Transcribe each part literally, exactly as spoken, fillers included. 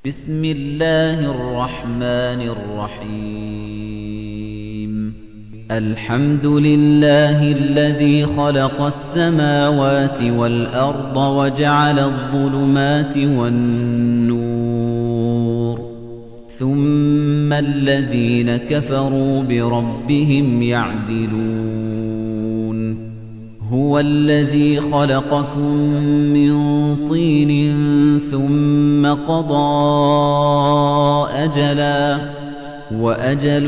بسم الله الرحمن الرحيم الحمد لله الذي خلق السماوات والأرض وجعل الظلمات والنور ثم الذين كفروا بربهم يعدلون هو الذي خلقكم من طين ثم قضى أجلا وأجل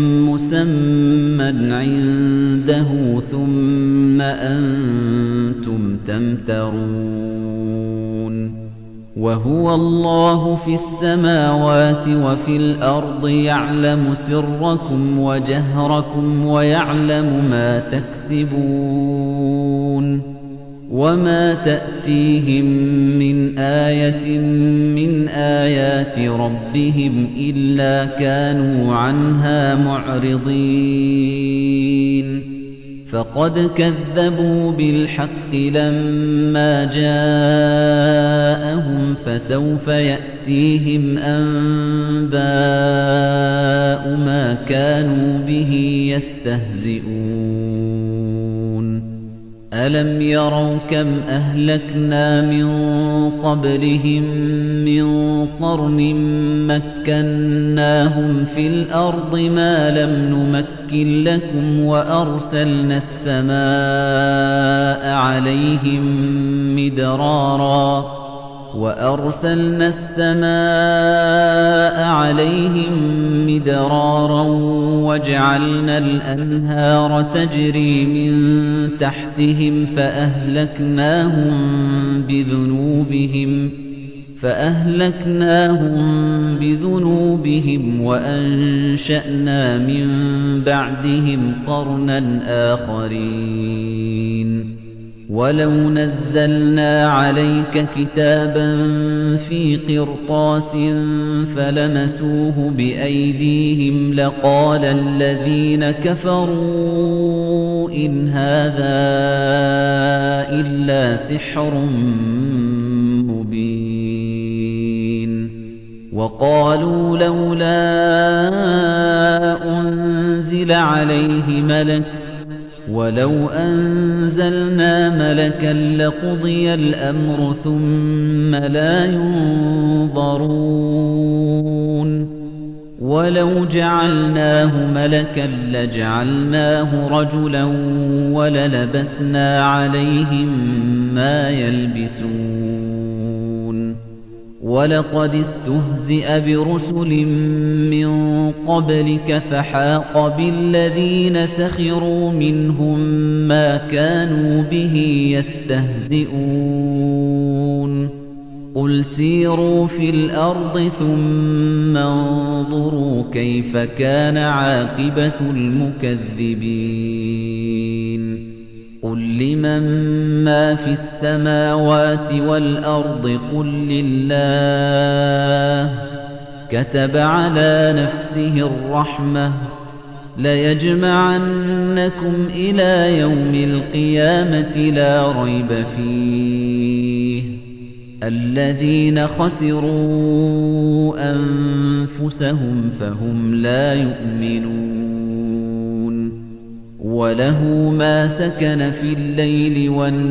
مسمى عنده ثم أنتم تمترون وهو الله في السماوات وفي الأرض يعلم سركم وجهركم ويعلم ما تكسبون وما تأتيهم من آية من آيات ربهم إلا كانوا عنها معرضين فقد كذبوا بالحق لما جاءهم فسوف يأتيهم أنباء ما كانوا به يستهزئون ألم يروا كم أهلكنا من قبلهم من قرن مكناهم في الأرض ما لم نمكن لكم وأرسلنا السماء عليهم مدرارا وأرسلنا السماء عليهم مدرارا وجعلنا الأنهار تجري من تحتهم فأهلكناهم بذنوبهم فأهلكناهم بذنوبهم وأنشأنا من بعدهم قرنا آخرين ولو نزلنا عليك كتابا في قرطاس فلمسوه بأيديهم لقال الذين كفروا إن هذا إلا سحر مبين وقالوا لولا أنزل عليه ملك ولو أنزلنا ملكا لقضي الأمر ثم لا ينظرون ولو جعلناه ملكا لجعلناه رجلا وللبسنا عليهم ما يلبسون ولقد استهزئ برسل من قبلك فحاق بالذين سخروا منهم ما كانوا به يستهزئون قل سيروا في الأرض ثم انظروا كيف كان عاقبة المكذبين قل لمن ما في السماوات والأرض قل لله كتب على نفسه الرحمة ليجمعنكم إلى يوم القيامة لا ريب فيه الذين خسروا أنفسهم فهم لا يؤمنون وله ما سكن في الليل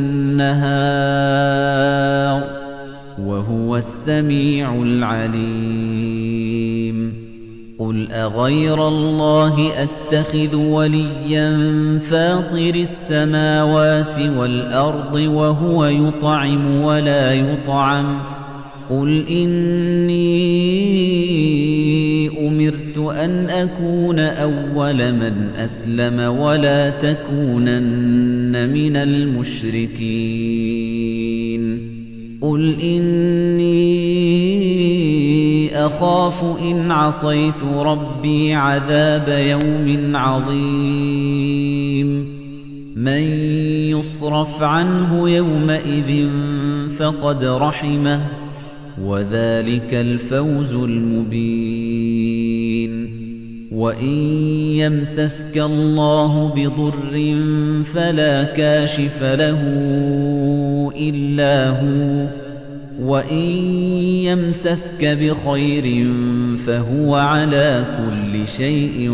والنهار وهو السميع العليم قل أغير الله أتخذ وليا فاطر السماوات والأرض وهو يطعم ولا يطعم قل إني أمرت أن أكون أول من أسلم ولا تكونن من المشركين قل إني أخاف إن عصيت ربي عذاب يوم عظيم من يصرف عنه يومئذ فقد رحمه وذلك الفوز المبين وإن يمسسك الله بضر فلا كاشف له إلا هو وَإِن يَمْسَسْكَ بِخَيْرٍ فَهُوَ عَلَى كُلِّ شَيْءٍ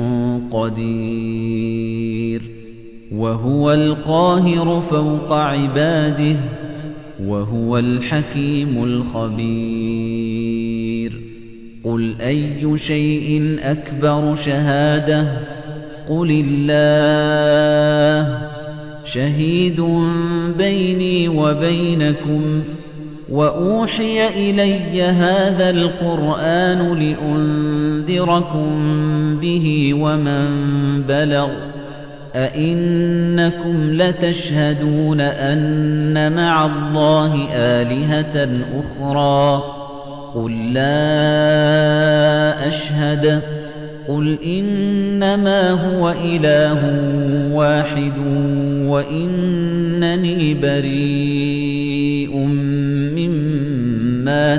قَدِيرٌ وَهُوَ الْقَاهِرُ فَوْقَ عِبَادِهِ وَهُوَ الْحَكِيمُ الْخَبِيرُ قُلْ أَيُّ شَيْءٍ أَكْبَرُ شَهَادَةً قُلِ اللَّهُ شَهِيدٌ بَيْنِي وَبَيْنَكُمْ وَأُوحِيَ إِلَيَّ هَذَا الْقُرْآنُ لِأُنذِرَكُم بِهِ وَمَن بَلَغَ أَئِنَّكُمْ لَتَشْهَدُونَ أَنَّ مَعَ اللَّهِ آلِهَةً أُخْرَى قُل لَّا أَشْهَدُ قُلْ إِنَّمَا هُوَ إِلَٰهٌ وَاحِدٌ وَإِنَّنِي بَرِيءٌ مِّمَّا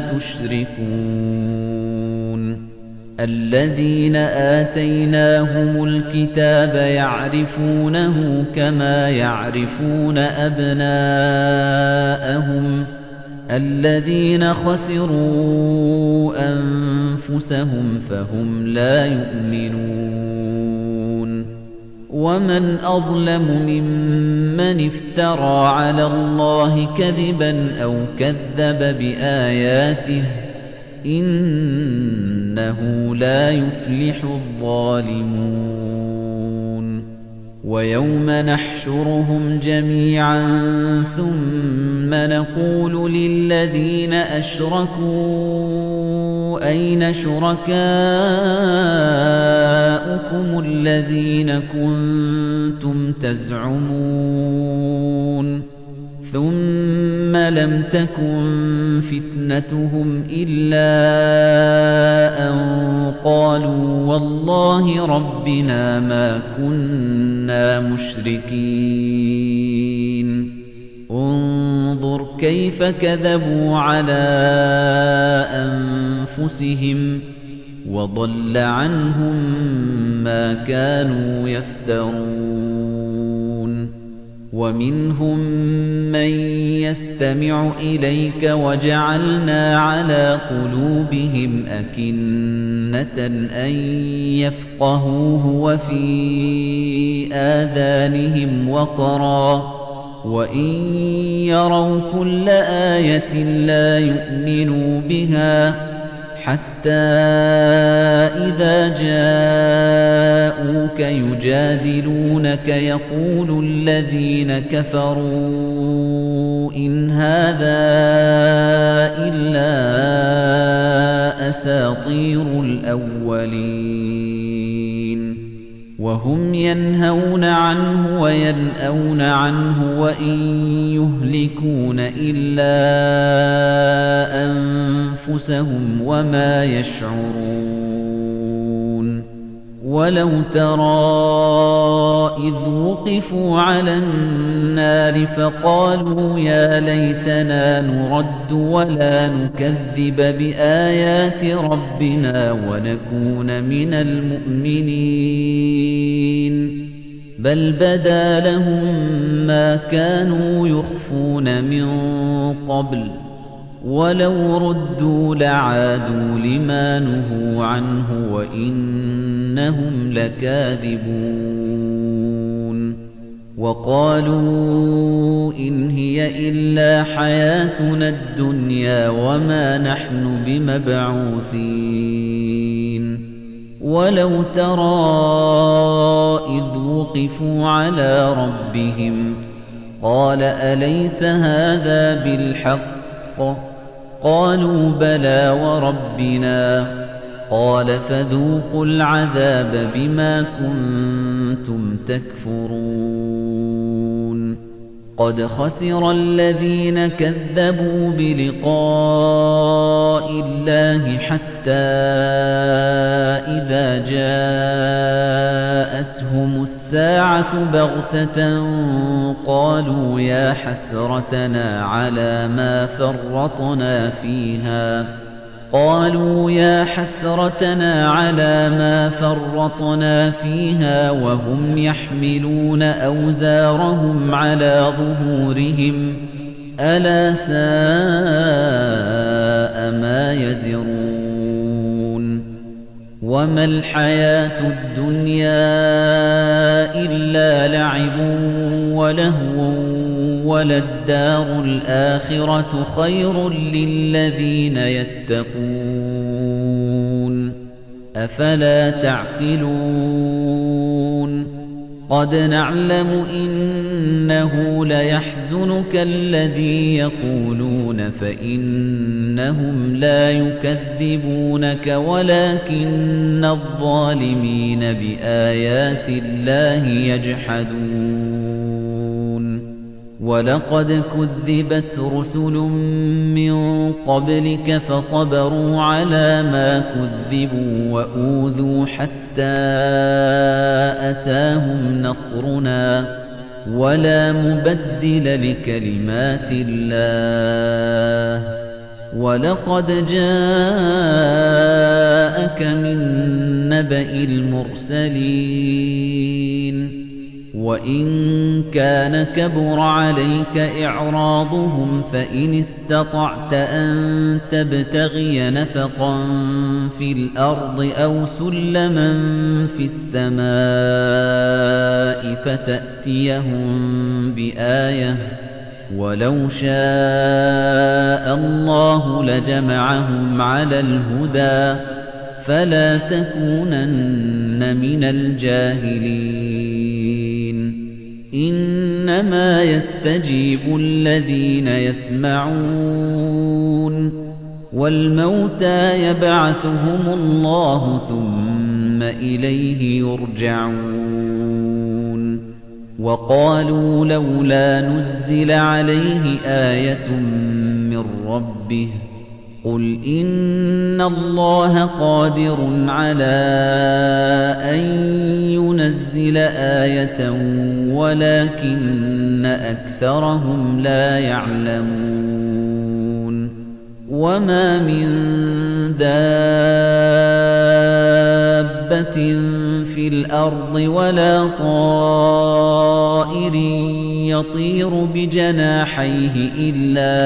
تُشْرِكُونَ الَّذِينَ آتَيْنَاهُمُ الْكِتَابَ يَعْرِفُونَهُ كَمَا يَعْرِفُونَ أَبْنَاءَهُمُ الَّذِينَ خَسِرُوا أَنفُسَهُمْ فَهُمْ لَا يُؤْمِنُونَ وَمَنْ أَظْلَمُ مِمَّنِ افْتَرَى عَلَى اللَّهِ كَذِبًا أَوْ كَذَّبَ بِآيَاتِهِ إِنَّهُ لَا يُفْلِحُ الظَّالِمُونَ وَيَوْمَ نَحْشُرُهُمْ جَمِيعًا ثُمَّ نَقُولُ لِلَّذِينَ أَشْرَكُوا أَيْنَ شُرَكَاؤُكُمُ الَّذِينَ كُنتُمْ تَزْعُمُونَ ثُمَّ لَمْ تَكُنْ فِتْنَتُهُمْ إِلَّا أَنْ قَالُوا وَاللَّهِ رَبِّنَا مَا كُنَّا مُشْرِكِينَ انظُرْ كَيْفَ كَذَبُوا عَلَى أَنفُسِهِمْ وَضَلَّ عَنْهُمْ مَا كَانُوا يَفْتَرُونَ وَمِنْهُمْ مَن يَسْتَمِعُ إِلَيْكَ وَجَعَلْنَا عَلَى قُلُوبِهِمْ أَكِنَّةً أَن يَفْقَهُوهُ وَفِي آذَانِهِمْ وَقْرًا وَإِن يَرَوْا كُلَّ آيَةٍ لَّا يُؤْمِنُوا بِهَا حَتَّى إِذَا جَاءُوكَ يُجَادِلُونَكَ يَقُولُ الَّذِينَ كَفَرُوا إِنْ هَٰذَا إِلَّا أَسَاطِيرُ الْأَوَّلِينَ وَهُمْ يَنْهَوْنَ عَنْهُ وَيَنْأَوْنَ عَنْهُ وَإِن يُهْلِكُونَ إِلَّا أَنفُسَهُمْ وَمَا يَشْعُرُونَ وَلَوْ تَرَىٰ إِذْ وُقِفُوا عَلَى النَّارِ فَقَالُوا يَا لَيْتَنَا نُرَدُّ وَلَا نُكَذِّبَ بِآيَاتِ رَبِّنَا وَنَكُونَ مِنَ الْمُؤْمِنِينَ بَلْ بَدَا لَهُم مَّا كَانُوا يُخْفُونَ مِن قَبْلُ وَلَوْ رُدُّوا لَعَادُوا لِمَا نُهُوا عَنْهُ وَإِنَّهُمْ لَكَاذِبُونَ وَقَالُوا إِنْ هِيَ إِلَّا حَيَاتُنَا الدُّنْيَا وَمَا نَحْنُ بِمَبْعُوثِينَ وَلَوْ تَرَىٰ إِذْ وُقِفُوا عَلَىٰ رَبِّهِمْ قَالَ أَلَيْسَ هَٰذَا بِالْحَقِّ قَالُوا بَلَىٰ وَرَبِّنَا قَالَ فَذُوقُوا الْعَذَابَ بِمَا كُنتُمْ تَكْفُرُونَ قَدْ خَسِرَ الَّذِينَ كَذَّبُوا بِلِقَاءِ اللَّهِ حَتَّىٰ إِذَا جَاءَتْهُمُ السَّاعَةُ بَغْتَةً قَالُوا يَا حَسْرَتَنَا عَلَىٰ مَا فَرَّطْنَا فِيهَا قَالُوا يَا حَسْرَتَنَا عَلَىٰ مَا فَرَّطْنَا فِيهَا وَهُمْ يَحْمِلُونَ أَوْزَارَهُمْ عَلَىٰ ظُهُورِهِمْ ألا ساء ما يزرون وما الحياة الدنيا إلا لعب ولهو وللدار الآخرة خير للذين يتقون أفلا تعقلون قد نعلم إنه ليحزنك الذي يقولون فإنهم لا يكذبونك ولكن الظالمين بآيات الله يجحدون ولقد كذبت رسل من قبلك فصبروا على ما كذبوا وأوذوا حتى أتاهم نصرنا ولا مبدل لكلمات الله ولقد جاءك من نبأ المرسلين وَإِن كَانَ كَبُرَ عَلَيْكَ إِعْرَاضُهُمْ فَإِنِ اسْتَطَعْتَ أَن تَبْتَغِيَ نَفَقًا فِي الْأَرْضِ أَوْ سُلَّمًا فِي السَّمَاءِ فَتَأْتِيَهُم بِآيَةٍ وَلَوْ شَاءَ اللَّهُ لَجَمَعَهُمْ عَلَى الْهُدَى فَلَا تَكُونَنَّ مِنَ الْجَاهِلِينَ إِنَّمَا يَسْتَجِيبُ الَّذِينَ يَسْمَعُونَ وَالْمَوْتَى يَبْعَثُهُمُ اللَّهُ ثُمَّ إِلَيْهِ يُرْجَعُونَ وَقَالُوا لَوْلَا نُزِّلَ عَلَيْهِ آيَةٌ مِّن رَّبِّهِ قُلْ إِنَّ اللَّهَ قَادِرٌ عَلَىٰ أَن يُنَزِّلَ آيَةً وَلَٰكِنَّ أَكْثَرَهُمْ لَا يَعْلَمُونَ وَمَا مِن دَابَّةٍ فِي الْأَرْضِ وَلَا طَائِرٍ يَطِيرُ بِجَنَاحَيْهِ إِلَّا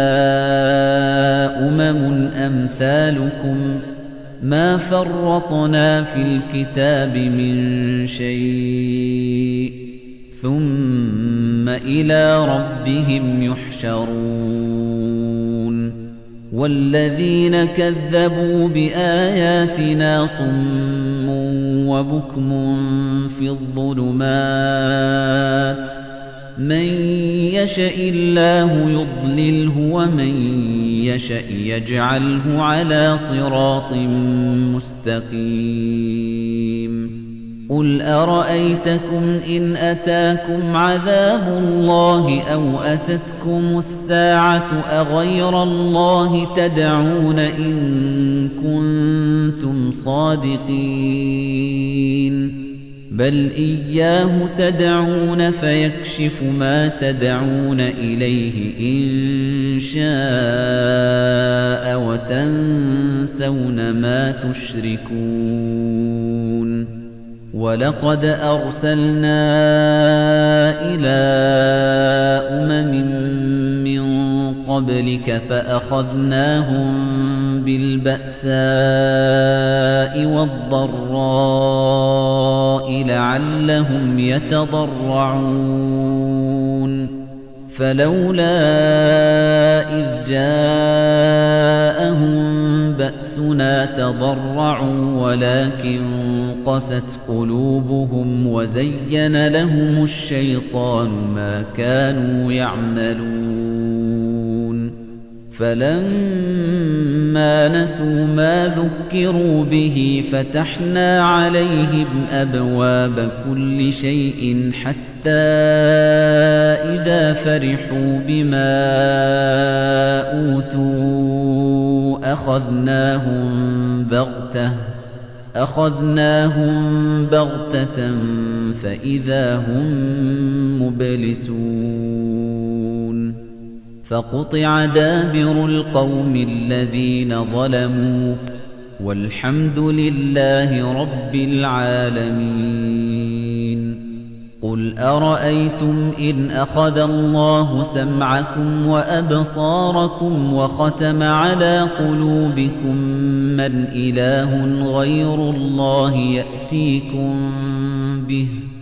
أُمَمٌ أَمْثَالُكُم مَّا فَرَّطْنَا فِي الْكِتَابِ مِن شَيْءٍ ثُمَّ إِلَىٰ رَبِّهِمْ يُحْشَرُونَ وَالَّذِينَ كَذَّبُوا بِآيَاتِنَا صُمٌّ وَبُكْمٌ فِي الظُّلُمَاتِ مَن يَشَإِ اللَّهُ يُضْلِلْهُ وَمَن يَشَأْ يَجْعَلْهُ عَلَى صِرَاطٍ مُّسْتَقِيمٍ قُلْ أَرَأَيْتَكُمْ إِنْ أَتَاكُمْ عَذَابُ اللَّهِ أَوْ أَتَتْكُمُ السَّاعَةُ أَغَيْرَ اللَّهِ تَدْعُونَ إِن كُنتُمْ صَادِقِينَ بَلْ إِيَّاهُ تَدْعُونَ فَيَكْشِفُ مَا تَدْعُونَ إِلَيْهِ إِن شَاءَ وَتَنسَوْنَ مَا تُشْرِكُونَ وَلَقَدْ أَرْسَلْنَا إِلَى أُمَمٍ مِّن قَبْلِكَ فَأَخَذْنَاهُم بِالْبَأْسَاءِ وَالضَّرَّاءِ لَعَلَّهُمْ يَتَضَرَّعُونَ فَلَوْلَا إِذْ جَاءَهُم بَأْسُنَا تَضَرَّعُوا وَلَكِن قَسَتْ قُلُوبُهُمْ وَزَيَّنَ لَهُمُ الشَّيْطَانُ مَا كَانُوا يَعْمَلُونَ فَلَمَّا نَسُوا مَا ذُكِّرُوا بِهِ فَتَحْنَا عَلَيْهِمْ أَبْوَابَ كُلِّ شَيْءٍ حَتَّى إِذَا فَرِحُوا بِمَا أُوتُوا أَخَذْنَاهُم بَغْتَةً أَخَذْنَاهُم بَغْتَةً فَإِذَا هُم مُبْلِسُونَ فَقُطِعَ دَابِرُ الْقَوْمِ الَّذِينَ ظَلَمُوا وَالْحَمْدُ لِلَّهِ رَبِّ الْعَالَمِينَ قُلْ أَرَأَيْتُمْ إِنْ أَخَذَ اللَّهُ سَمْعَكُمْ وَأَبْصَارَكُمْ وَخَتَمَ عَلَى قُلُوبِكُمْ مَنْ إِلَٰهٌ غَيْرُ اللَّهِ يَأْتِيكُمْ بِهِ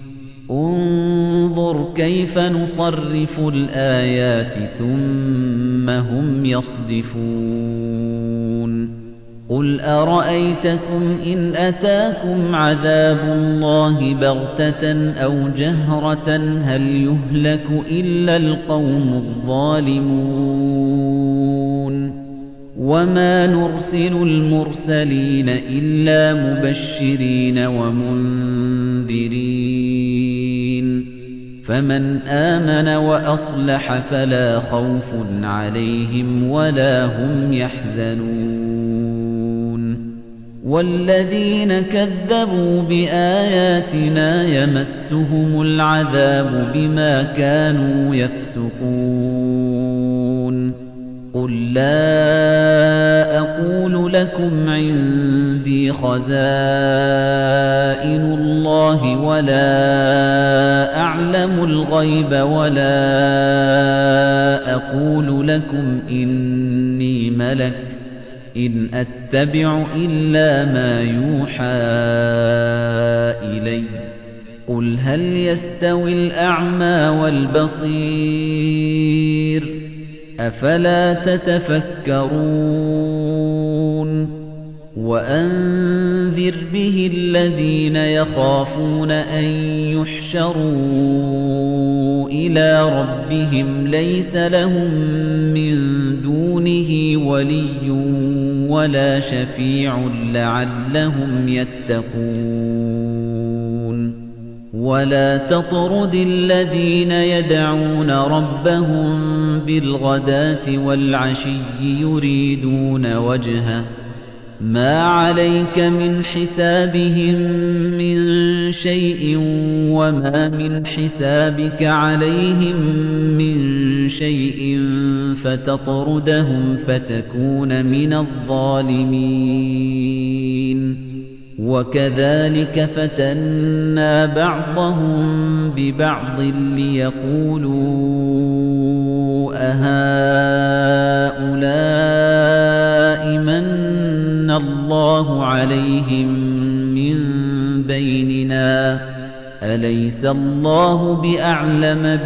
انظُرْ كَيْفَ نُصَرِّفُ الْآيَاتِ ثُمَّ هُمْ يَصْدِفُونَ قُلْ أَرَأَيْتَكُمْ إِنْ أَتَاكُمْ عَذَابُ اللَّهِ بَغْتَةً أَوْ جَهْرَةً هَلْ يُهْلَكُ إِلَّا الْقَوْمُ الظَّالِمُونَ وَمَا نُرْسِلُ الْمُرْسَلِينَ إِلَّا مُبَشِّرِينَ وَمُنذِرِينَ فَمَنْ آمَنَ وَأَصْلَحَ فَلَا خَوْفٌ عَلَيْهِمْ وَلَا هُمْ يَحْزَنُونَ وَالَّذِينَ كَذَّبُوا بِآيَاتِنَا يَمَسُّهُمُ الْعَذَابُ بِمَا كَانُوا يَفْسُقُونَ قُل لَّا أَقُولُ لَكُمْ عِندِي خَزَائِنُ اللَّهِ وَلَا أَعْلَمُ الْغَيْبَ وَلَا أَقُولُ لَكُمْ إِنِّي مَلَكٌ إِنْ أَتَّبِعُ إِلَّا مَا يُوحَىٰ إِلَيَّ قُلْ هَلْ يَسْتَوِي الْأَعْمَى وَالْبَصِيرُ أَفَلَا تَتَفَكَّرُونَ وَأَنذِرْ بِهِ الَّذِينَ يَخَافُونَ أَن يُحْشَرُوا إِلَىٰ رَبِّهِمْ لَيْسَ لَهُم مِّن دُونِهِ وَلِيٌّ وَلَا شَفِيعٌ لَّعَلَّهُمْ يَتَّقُونَ وَلَا تَطْرُدِ الَّذِينَ يَدْعُونَ رَبَّهُم بِالْغَدَاةِ وَالْعَشِيِّ يُرِيدُونَ وَجْهَهُ مَا عَلَيْكَ مِنْ حِسَابِهِم مِّن شَيْءٍ وَمَا مِنْ حِسَابِكَ عَلَيْهِم مِّن شَيْءٍ فَتَطْرُدَهُمْ فَتَكُونَ مِنَ الظَّالِمِينَ وَكَذَلِكَ فَتَنَّا بَعْضَهُم بِبَعْضٍ لِيَقُولُوا أَهَٰؤُلَاءِ مَنَّ اللَّهُ عَلَيْهِم مِّن بَيْنِنَا أَلَيْسَ اللَّهُ بِأَعْلَمَ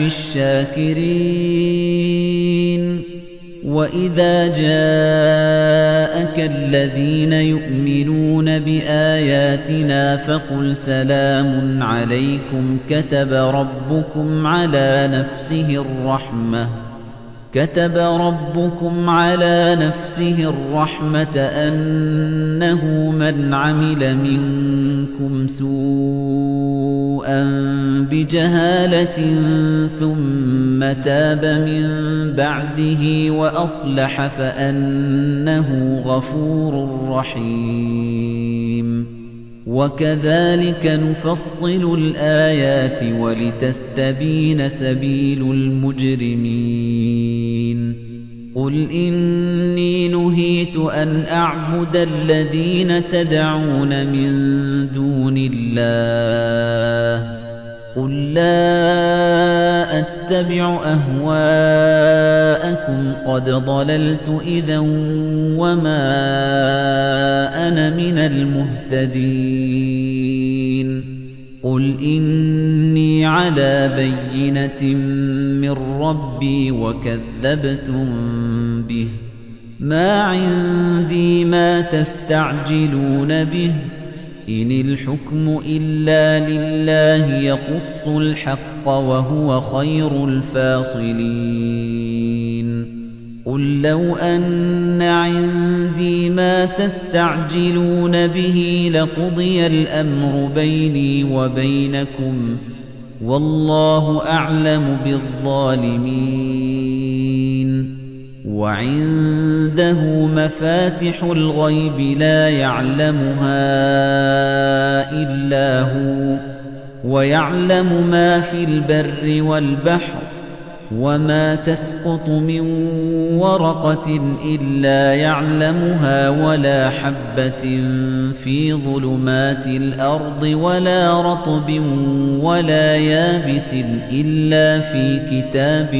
بِالشَّاكِرِينَ وَإِذَا جَاءَكَ الَّذِينَ يُؤْمِنُونَ بِآيَاتِنَا فَقُلْ سَلَامٌ عَلَيْكُمْ كَتَبَ رَبُّكُمْ عَلَى نَفْسِهِ الرَّحْمَةَ كَتَبَ رَبُّكُمْ عَلَى نَفْسِهِ الرَّحْمَةَ أَنَّهُ مَنْ عَمِلَ مِنكُمْ سُوءًا بِجَهَالَةٍ ثُمَّ تَابَ مِن بَعْدِهِ وَأَصْلَحَ فَأَنَّهُ غَفُورٌ رَّحِيمٌ وَكَذَلِكَ نُفَصِّلُ الْآيَاتِ وَلِتَسْتَبِينَ سَبِيلُ الْمُجْرِمِينَ قُلْ إِنِّي نُهِيتُ أَنْ أَعْبُدَ الَّذِينَ تَدْعُونَ مِن دُونِ اللَّهِ قُل لَّا أَتَّبِعُ أَهْوَاءَكُمْ قَدْ ضَلَلْتُ إِذًا وَمَا أَنَا مِنَ الْمُهْتَدِينَ قُلْ إِنِّي عَلَىٰ بَيِّنَةٍ مِّن رَّبِّي وَكَذَّبْتُم بِهِ مَا عِندِي مَا تَسْتَعْجِلُونَ بِهِ إِنِ الْحُكْمُ إِلَّا لِلَّهِ يَقُصُّ الْحَقَّ وَهُوَ خَيْرُ الْفَاصِلِينَ قُل لَّوْ أَنَّ عِندِي مَا تَسْتَعْجِلُونَ بِهِ لَقُضِيَ الْأَمْرُ بَيْنِي وَبَيْنَكُمْ وَاللَّهُ أَعْلَمُ بِالظَّالِمِينَ وَعِندَهُ مَفَاتِحُ الْغَيْبِ لَا يَعْلَمُهَا إِلَّا هُوَ وَيَعْلَمُ مَا فِي الْبَرِّ وَالْبَحْرِ وَمَا تَسْقُطُ مِن وَرَقَةٍ إِلَّا يَعْلَمُهَا وَلَا حَبَّةٍ فِي ظُلُمَاتِ الْأَرْضِ وَلَا رَطْبٍ وَلَا يَابِسٍ إِلَّا فِي كِتَابٍ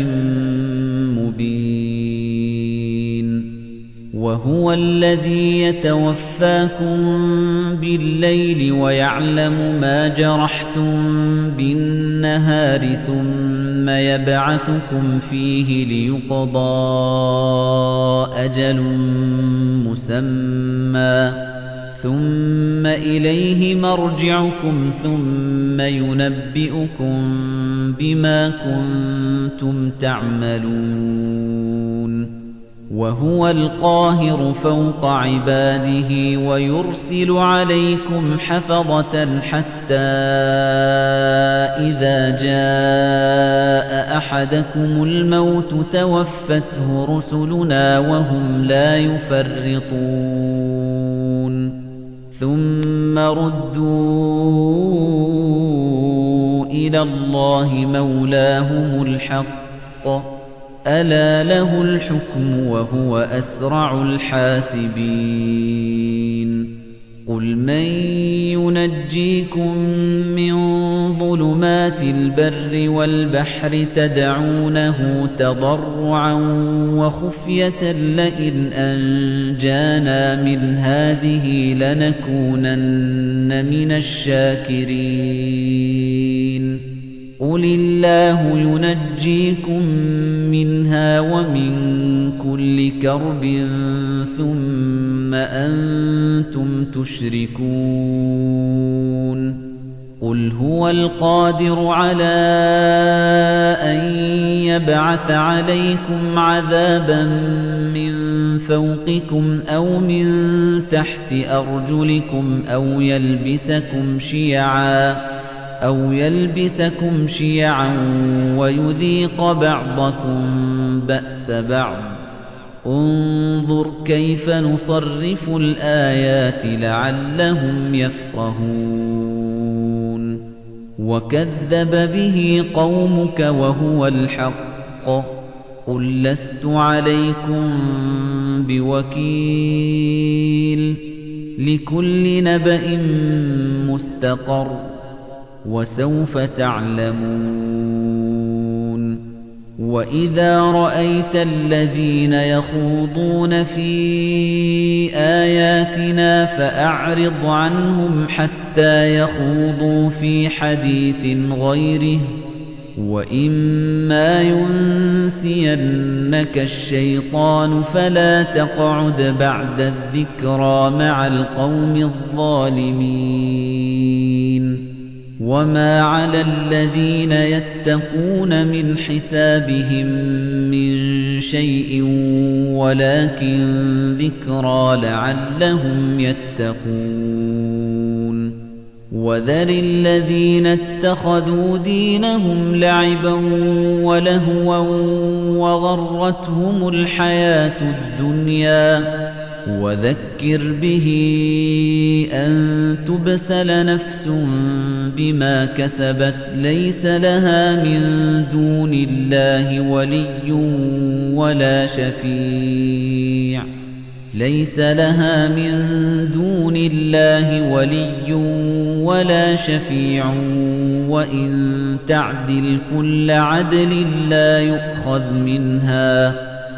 مُبِينٍ وَهُوَ الَّذِي يَتَوَفَّاكُم بِاللَّيْلِ وَيَعْلَمُ مَا جَرَحْتُم بِالنَّهَارِ ثُمَّ يَبْعَثُكُمْ فِيهِ لِيُقْضَىٰ أَجَلٌ مُّسَمًّى ثُمَّ إِلَيْهِ مَرْجِعُكُمْ ثُمَّ يُنَبِّئُكُم بِمَا كُنتُمْ تَعْمَلُونَ وَهُوَ الْقَاهِرُ فَوْقَ عِبَادِهِ وَيُرْسِلُ عَلَيْكُمْ حَفَظَةً حَتَّىٰ إِذَا جَاءَ أَحَدَكُمُ الْمَوْتُ تَوَفَّتْهُ رُسُلُنَا وَهُمْ لَا يُفَرِّطُونَ ثُمَّ رُدُّوا إِلَى اللَّهِ مَوْلَاهُمُ الْحَقِّ أَلَا لَهُ الْحُكْمُ وَهُوَ أَسْرَعُ الْحَاسِبِينَ قُلْ مَن يُنَجِّيكُم مِّن ظُلُمَاتِ الْبَرِّ وَالْبَحْرِ تَدْعُونَهُ تَضَرُّعًا وَخُفْيَةً لَّئِنْ أَنجَانَا مِنْ هَٰذِهِ لَنَكُونَنَّ مِنَ الشَّاكِرِينَ قُلِ اللَّهُ يُنَجِّيكُم مِّنْهَا وَمِن كُلِّ كَرْبٍ ثُمَّ أَنتُمْ تُشْرِكُونَ قُلْ هُوَ الْقَادِرُ عَلَىٰ أَن يَبْعَثَ عَلَيْكُمْ عَذَابًا مِّن فَوْقِكُمْ أَوْ مِن تَحْتِ أَرْجُلِكُمْ أَوْ يَلْبِسَكُمْ شِيَعًا أَوْ يَلْبِسَكُمْ شِيَعًا وَيُذِيقَ بَعْضَكُم بَأْسَ بَعْضٍ انظُرْ كَيْفَ نُصَرِّفُ الْآيَاتِ لَعَلَّهُمْ يَفْقَهُونَ وَكَذَّبَ بِهِ قَوْمُكَ وَهُوَ الْحَقُّ قُل لَّسْتُ عَلَيْكُم بِوَكِيلٍ لِكُلِّ نَبَإٍ مُّسْتَقَرٌّ وَسَوْفَ تَعْلَمُونَ وَإِذَا رَأَيْتَ الَّذِينَ يَخُوضُونَ فِي آيَاتِنَا فَأَعْرِضْ عَنْهُمْ حَتَّىٰ يَخُوضُوا فِي حَدِيثٍ غَيْرِهِ وَإِمَّا يُنسِيَنَّكَ الشَّيْطَانُ فَلَا تَقْعُدْ بَعْدَ الذِّكْرَىٰ مَعَ الْقَوْمِ الظَّالِمِينَ وَمَا عَلَى الَّذِينَ يَتَّقُونَ مِنْ حِسَابِهِم مِّن شَيْءٍ وَلَٰكِن ذِكْرَىٰ لَعَلَّهُمْ يَتَّقُونَ وَذَرِ الَّذِينَ اتَّخَذُوا دِينَهُمْ لَعِبًا وَلَهْوًا وَغَرَّتْهُمُ الْحَيَاةُ الدُّنْيَا وَذَكِّرْ بِهِ أَن تُبْسَلَ نَفْسٌ بِمَا كَسَبَتْ لَيْسَ لَهَا مِن دُونِ اللَّهِ وَلِيٌّ وَلَا شَفِيعٌ لَيْسَ لَهَا مِن دُونِ اللَّهِ وَلِيٌّ وَلَا شَفِيعٌ وَإِن تَعْدِلْ كُلَّ عَدْلٍ لَّا يُؤْخَذْ مِنْهَا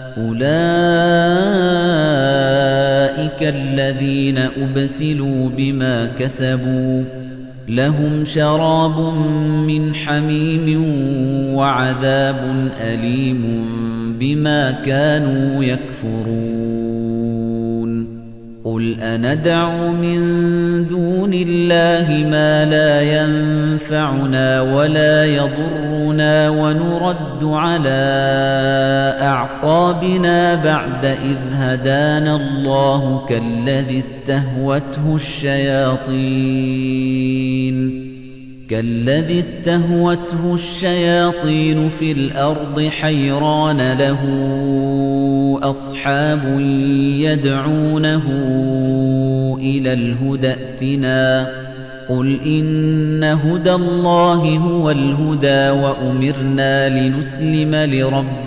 أُولَئِكَ الَّذِينَ أُبْسِلُوا بِمَا كَسَبُوا لَهُمْ شَرَابٌ مِّنْ حَمِيمٍ وَعَذَابٌ أَلِيمٌ بِمَا كَانُوا يَكْفُرُونَ قُلْ أَنَدْعُو مِن دُونِ اللَّهِ مَا لَا يَنفَعُنَا وَلَا يَضُرُّنَا وَنُرَدُّ عَلَىٰ أَعْقَابِنَا بَعْدَ إِذْ هَدَانَا اللَّهُ كَالَّذِي اسْتَهْوَتْهُ الشَّيَاطِينُ كَالَّذِي اسْتَهْوَتْهُ الشَّيَاطِينُ فِي الْأَرْضِ حَيْرَانَ لَهُ أَصْحَابٌ يَدْعُونَهُ إِلَى الْهُدَى ائْتِنَا قُلْ إِنَّ هُدَى اللَّهِ هُوَ الْهُدَى وَأُمِرْنَا لِنُسْلِمَ لِرَبِّ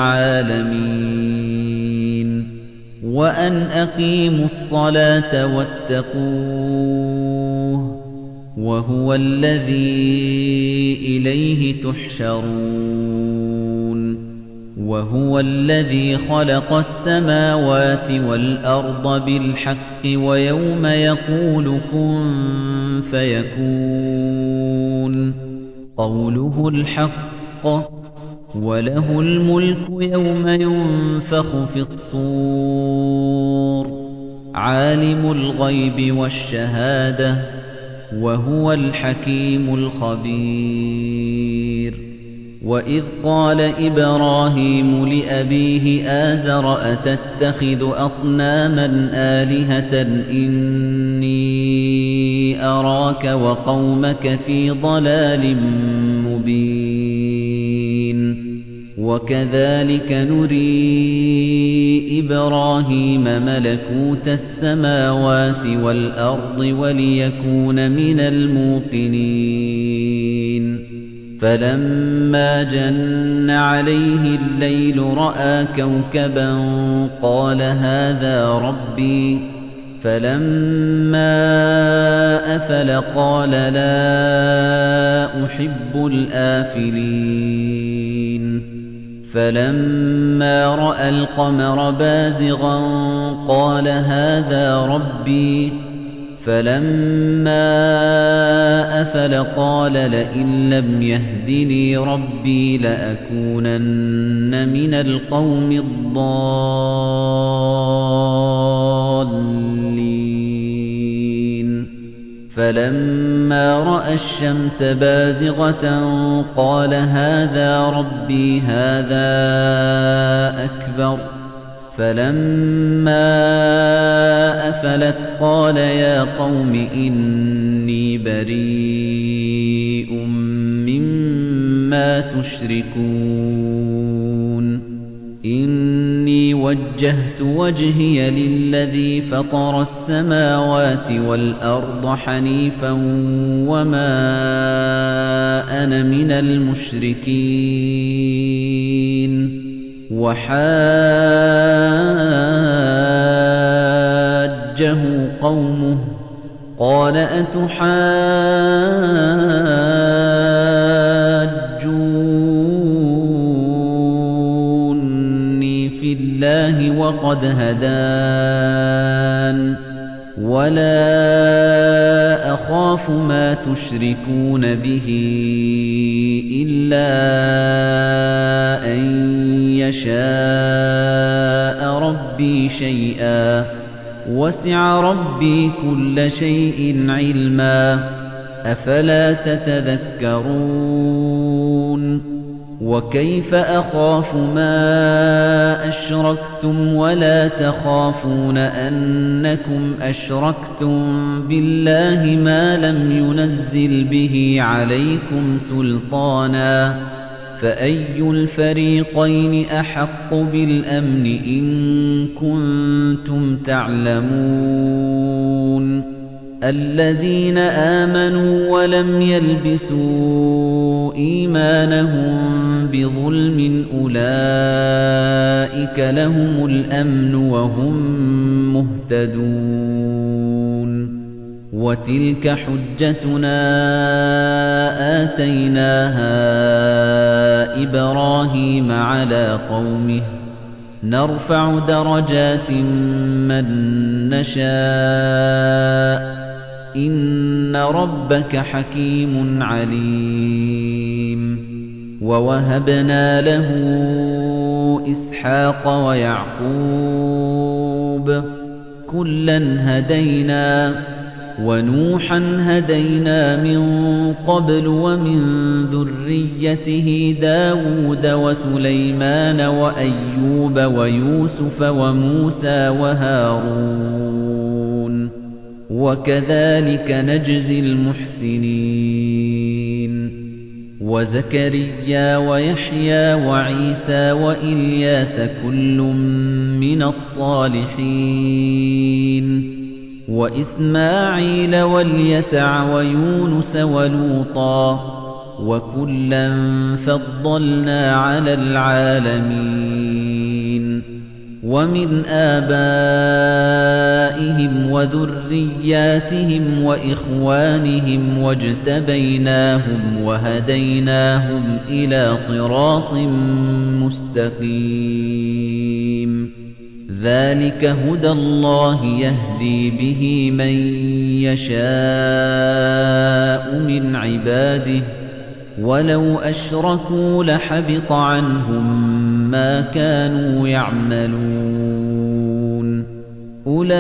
الْعَالَمِينَ وَأَنْ أَقِيمُوا الصَّلَاةَ وَاتَّقُوهُ وَهُوَ الَّذِي إِلَيْهِ تُحْشَرُونَ وَهُوَ الَّذِي خَلَقَ السَّمَاوَاتِ وَالْأَرْضَ بِالْحَقِّ وَيَوْمَ يَقُولُ كُن فَيَكُونُ قَوْلُهُ الْحَقُّ وَلَهُ الْمُلْكُ يَوْمَ يُنفَخُ فِي الصُّورِ عَالِمُ الْغَيْبِ وَالشَّهَادَةِ وَهُوَ الْحَكِيمُ الْخَبِيرُ وَإِذْ قَالَ إِبْرَاهِيمُ لِأَبِيهِ آزَرَ أَتَتَّخِذُ أَصْنَامًا آلِهَةً إِنِّي أَرَاكَ وَقَوْمَكَ فِي ضَلَالٍ مُبِينٍ وَكَذَلِكَ نُرِي إِبْرَاهِيمَ مَلَكُوتَ السَّمَاوَاتِ وَالْأَرْضِ وَلِيَكُونَ مِنَ الْمُوقِنِينَ فَلَمَّا جَنَّ عَلَيْهِ اللَّيْلُ رَأَىٰ كَوْكَبًا قَالَ هَٰذَا رَبِّي فَلَمَّا أَفَلَ قَالَ لَا أُحِبُّ الْآفِلِينَ فَلَمَّا رَأَى الْقَمَرَ بَازِغًا قَالَ هَٰذَا رَبِّي فَلَمَّا أَفَلَ قَالَ لَئِن لَّمْ يَهْدِنِي رَبِّي لَأَكُونَنَّ مِنَ الْقَوْمِ الضَّالِّينَ فَلَمَّا رَأَى الشَّمْسَ بَازِغَةً قَالَ هَٰذَا رَبِّي هَٰذَا أَكْبَرُ فَلَمَّا أَفَلَتْ قَالَ يَا قَوْمِ إِنِّي بَرِيءٌ مِّمَّا تُشْرِكُونَ إِنِّي وَجَّهْتُ وَجْهِيَ لِلَّذِي فَطَرَ السَّمَاوَاتِ وَالْأَرْضَ حَنِيفًا وَمَا أَنَا مِنَ الْمُشْرِكِينَ وَحَاجَّهُ قَوْمُهُ قَالَ أَتُحَاجُّونِّي فِي اللَّهِ وَقَدْ هَدَانِ وَلَا أَخَافُ مَا تُشْرِكُونَ بِهِ إِلَّا أَن يَشَاءَ رَبِّي شَيْئًا وَسِعَ رَبِّي كُلَّ شَيْءٍ عِلْمًا أَفَلَا تَتَذَكَّرُونَ وَكَيْفَ أَخَافُ مَا أَشْرَكْتُمْ وَلَا تَخَافُونَ أَنَّكُمْ أَشْرَكْتُم بِاللَّهِ مَا لَمْ يُنَزِّلْ بِهِ عَلَيْكُمْ سُلْطَانًا فَأَيُّ الْفَرِيقَيْنِ أَحَقُّ بِالْأَمْنِ إِن كُنتُمْ تَعْلَمُونَ الَّذِينَ آمَنُوا وَلَمْ يَلْبِسُوا إِيمَانَهُم بِظُلْمٍ أُولَئِكَ لَهُمُ الْأَمْنُ وَهُمْ مُهْتَدُونَ وَتِلْكَ حُجَّتُنَا آتَيْنَاهَا إِبْرَاهِيمَ عَلَىٰ قَوْمِهِ نَرْفَعُ دَرَجَاتٍ مَّن نَّشَاءُ إِنَّ رَبَّكَ حَكِيمٌ عَلِيمٌ وَوَهَبْنَا لَهُ إِسْحَاقَ وَيَعْقُوبَ كُلًّا هَدَيْنَا وَنُوحًا هَدَيْنَا مِن قَبْلُ وَمِن ذُرِّيَّتِهِ دَاوُودَ وَسُلَيْمَانَ وَأَيُّوبَ وَيُوسُفَ وَمُوسَى وَهَارُونَ وَكَذَلِكَ نَجْزِي الْمُحْسِنِينَ وَزَكَرِيَّا وَيَحْيَىٰ وَعِيسَىٰ وَإِلْيَاسَ كُلٌّ مِّنَ الصَّالِحِينَ وإسماعيل واليسع ويونس ولوطا وكلا فضلنا على العالمين ومن آبائهم وذرياتهم وإخوانهم واجتبيناهم وهديناهم إلى صراط مستقيم ذلك هدى الله يهدي به من يشاء من عباده ولو أشركوا لحبط عنهم ما كانوا يعملون أولئك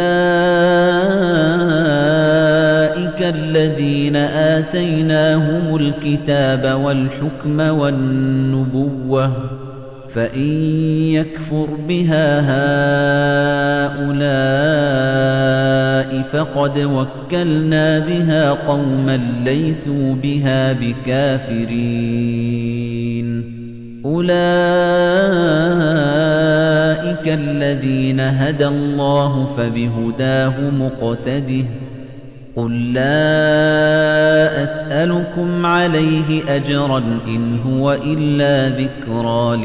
الذين آتيناهم الكتاب والحكم والنبوة فإن يكفر بها هؤلاء فقد وكلنا بها قوما ليسوا بها بكافرين أولئك الذين هدى الله فبهداه مقتده قل لا أسألكم عليه أجرا إن هو إلا ذكرى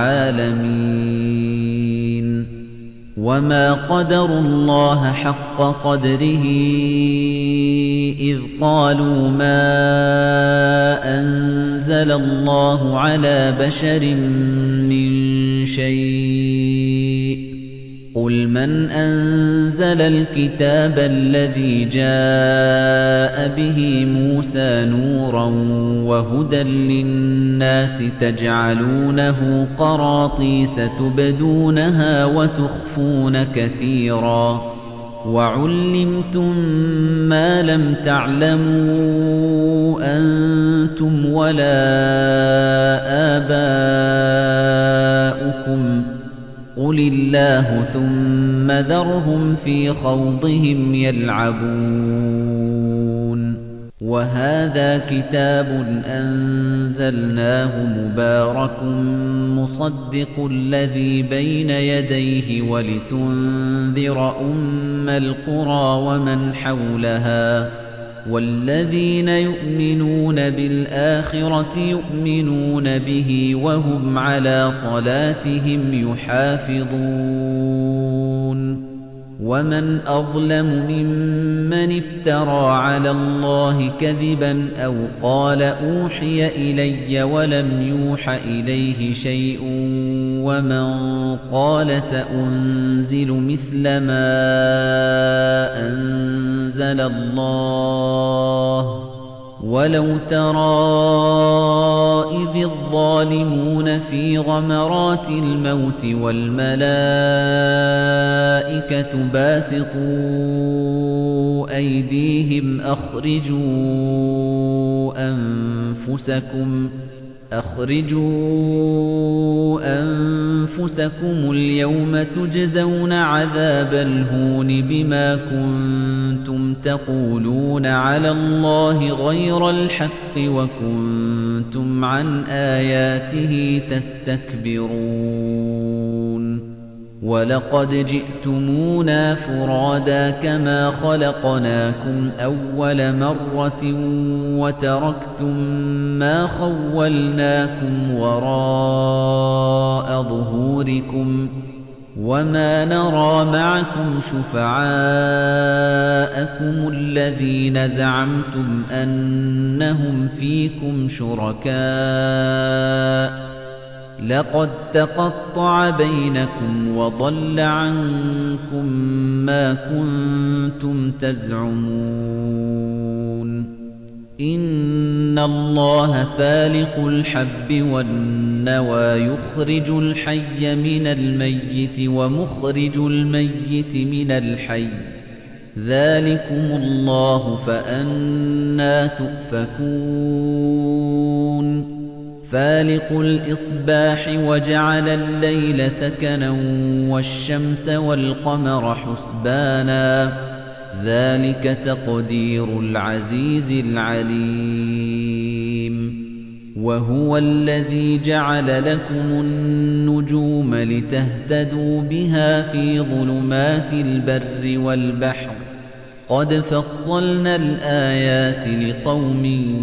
للعالمين وما قدروا الله حق قدره إذ قالوا ما أنزل الله على بشر من شيء قل من أنزل الكتاب الذي جاء به موسى نورا وهدى للناس تجعلونه قراطيس تبدونها وتخفون كثيرا وعلمتم ما لم تعلموا أنتم ولا آباؤكم قل الله ثم ذرهم في خوضهم يلعبون وهذا كتاب أنزلناه مبارك مصدق الذي بين يديه ولتنذر أم القرى ومن حولها والذين يؤمنون بالآخرة يؤمنون به وهم على صلاتهم يحافظون ومن أظلم ممن افترى على الله كذبا أو قال أوحي إلي ولم يوح إليه شيء ومن قال سأنزل مثل ما أنزل الله ولو ترى إذ الظالمون في غمرات الموت والملائكة باسطوا أيديهم أخرجوا أنفسكم أخرجوا أنفسكم اليوم تجزون عذاب الهون بما كنتم تقولون على الله غير الحق وكنتم عن آياته تستكبرون ولقد جئتمونا فرادا كما خلقناكم أول مرة وتركتم ما خولناكم وراء ظهوركم وما نرى معكم شفعاءكم الذين زعمتم أنهم فيكم شركاء لقد تقطع بينكم وضل عنكم ما كنتم تزعمون إن الله فالق الحب والنوى يخرج الحي من الميت ومخرج الميت من الحي ذلكم الله فأنى تؤفكون فالق الإصباح وجعل الليل سكنا والشمس والقمر حسبانا ذلك تقدير العزيز العليم وهو الذي جعل لكم النجوم لتهتدوا بها في ظلمات البر والبحر قَدْ فَصَّلْنَا الْآيَاتِ لِقَوْمٍ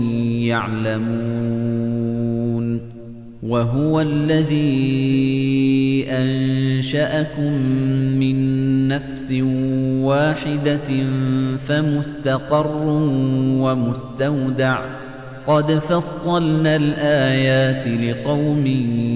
يَعْلَمُونَ وَهُوَ الَّذِي أَنشَأَكُم مِّن نَّفْسٍ وَاحِدَةٍ فَمُسْتَقَرٌّ وَمُسْتَوْدَعٌ قَدْ فَصَّلْنَا الْآيَاتِ لِقَوْمٍ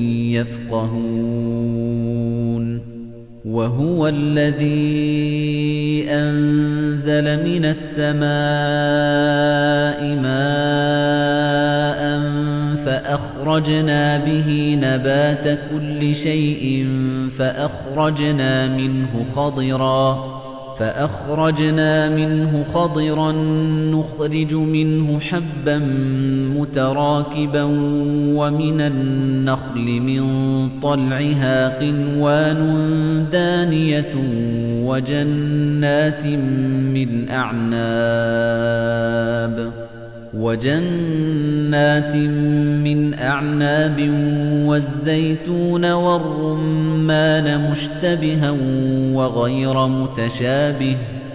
يَفْقَهُونَ وَهُوَ الَّذِي أَنزَلَ مِنَ السَّمَاءِ مَاءً فَأَخْرَجْنَا بِهِ نَبَاتَ كُلِّ شَيْءٍ فَأَخْرَجْنَا مِنْهُ خَضِرًا فَأَخْرَجْنَا مِنْهُ خَضِرًا نُخْرِجُ مِنْهُ حَبًّا مُتَرَاكِبًا وَمِنَ النَّخْلِ مِنْ طَلْعِهَا قِنْوَانٌ دَانِيَةٌ وَجَنَّاتٍ مِنْ أَعْنَابٍ وَجَنَّاتٍ مِنْ أَعْنَابٍ وَالزَّيْتُونَ وَالرُّمَّانَ مُشْتَبِهًا وَغَيْرَ مُتَشَابِهٍ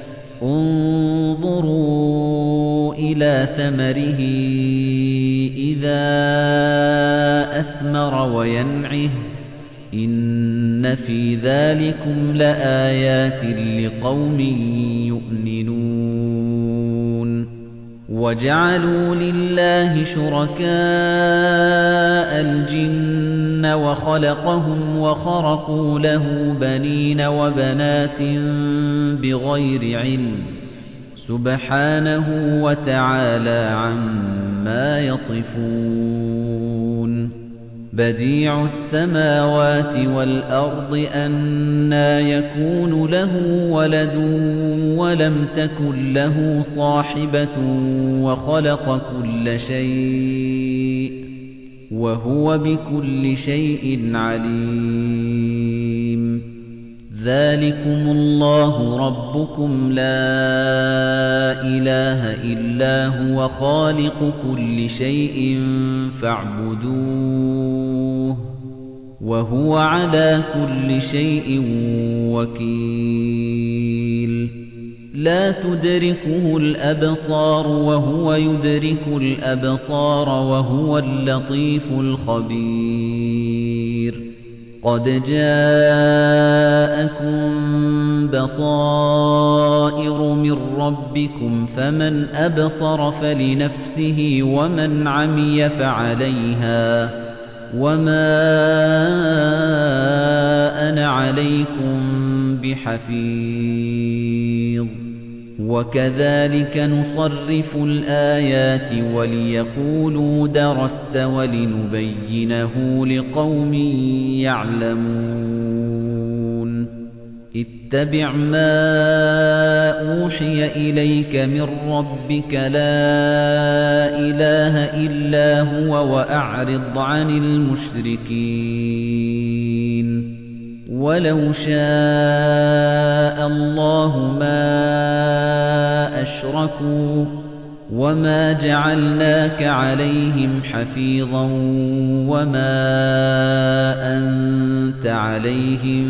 انظُرُوا إِلَى ثَمَرِهِ إِذَا أَثْمَرَ وَيَنْعِهِ إِنَّ فِي ذَلِكُمْ لَآيَاتٍ لِقَوْمٍ يُؤْمِنُونَ وَجَعَلُوا لِلَّهِ شُرَكَاءَ الْجِنَّ وَخَلَقَهُمْ وَخَرَقُوا لَهُ بَنِينَ وَبَنَاتٍ بِغَيْرِ عِلْمٍ سُبْحَانَهُ وَتَعَالَى عَمَّا يَصِفُونَ بَدِيعُ السَّمَاوَاتِ وَالْأَرْضِ أَنَّىٰ يَكُونُ لَهُ وَلَدٌ وَلَمْ تَكُن لَّهُ صَاحِبَةٌ وَخَلَقَ كُلَّ شَيْءٍ وَهُوَ بِكُلِّ شَيْءٍ عَلِيمٌ ذَلِكُمُ اللَّهُ رَبُّكُمْ لَا إِلَٰهَ إِلَّا هُوَ خَالِقُ كُلِّ شَيْءٍ فَاعْبُدُوهُ وَهُوَ عَلَى كُلِّ شَيْءٍ وَكِيلٌ لَا تُدْرِكُهُ الْأَبْصَارُ وَهُوَ يُدْرِكُ الْأَبْصَارَ وَهُوَ اللَّطِيفُ الْخَبِيرُ قَدْ جَاءَكُم بَصَائِرُ مِن رَّبِّكُمْ فَمَنْ أَبْصَرَ فَلِنَفْسِهِ وَمَنْ عَمِيَ فَعَلَيْهَا وَمَا أَنَا عَلَيْكُمْ بِحَفِيظٍ وَكَذَلِكَ نُصَرِّفُ الْآيَاتِ وَلِيَقُولُوا دَرَسْتَ وَلِنُبَيِّنَهُ لِقَوْمٍ يَعْلَمُونَ اتَّبِعْ مَا أُوحِيَ إِلَيْكَ مِن رَّبِّكَ لَا إِلَٰهَ إِلَّا هُوَ وَأَعْرِضْ عَنِ الْمُشْرِكِينَ وَلَوْ شَاءَ اللَّهُ مَا أَشْرَكُوا وَمَا جَعَلْنَاكَ عَلَيْهِمْ حَفِيظًا وَمَا أَنتَ عَلَيْهِمْ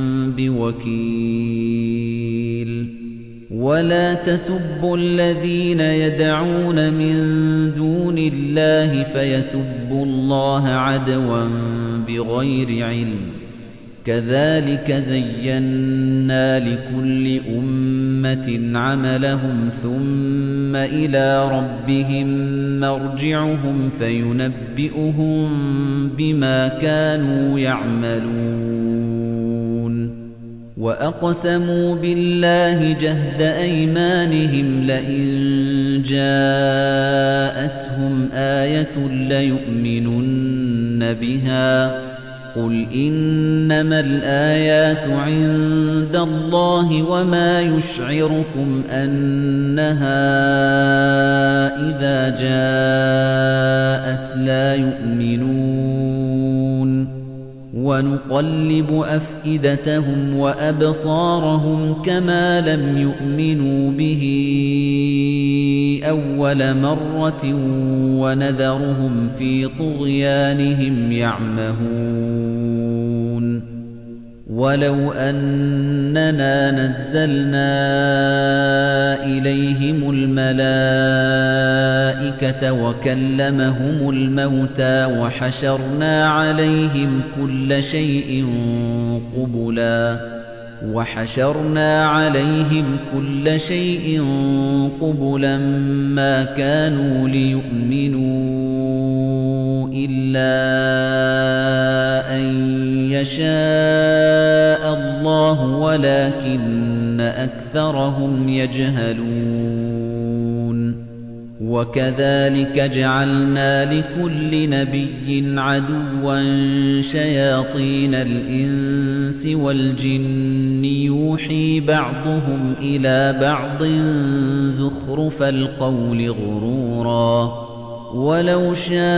بِوَكِيلٍ وَلَا تَسُبُّوا الَّذِينَ يَدْعُونَ مِن دُونِ اللَّهِ فَيَسُبُّوا اللَّهَ عَدْوًا بِغَيْرِ عِلْمٍ كَذَلِكَ زَيَّنَّا لِكُلِّ أُمَّةٍ عَمَلَهُمْ ثُمَّ إِلَى رَبِّهِمْ مَرْجِعُهُمْ فَيُنَبِّئُهُم بِمَا كَانُوا يَعْمَلُونَ وَأَقْسَمُوا بِاللَّهِ جَهْدَ أَيْمَانِهِمْ لَئِن جَاءَتْهُمْ آيَةٌ لَّيُؤْمِنُنَّ بِهَا قُلْ إِنَّمَا الْآيَاتُ عِندَ اللَّهِ وَمَا يُشْعِرُكُمْ أَنَّهَا إِذَا جَاءَتْ لَا يُؤْمِنُونَ وَنُقَلِّبُ أَفْئِدَتَهُمْ وَأَبْصَارَهُمْ كَمَا لَمْ يُؤْمِنُوا بِهِ أَوَّلَ مَرَّةٍ وَنَذَرُهُمْ فِي طُغْيَانِهِمْ يَعْمَهُونَ وَلَوْ أَنَّنَا نَزَّلْنَا إِلَيْهِمُ الْمَلَائِكَةَ وَكَلَّمَهُمُ الْمَوْتَى وَحَشَرْنَا عَلَيْهِمْ كُلَّ شَيْءٍ قُبُلًا وَحَشَرْنَا عَلَيْهِمْ كُلَّ شَيْءٍ قُبُلًا مَا كَانُوا لِيُؤْمِنُوا إِلَّا أَن يَشَاءَ اللَّهُ وَلَكِنَّ أَكْثَرَهُمْ يَجْهَلُونَ وَكَذَلِكَ جَعَلْنَا لِكُلِّ نَبِيٍّ عَدُوًّا شَيَاطِينَ الْإِنسِ وَالْجِنِّ يُوحِي بَعْضُهُمْ إِلَى بَعْضٍ زُخْرُفَ الْقَوْلِ غُرُورًا وَلَوْ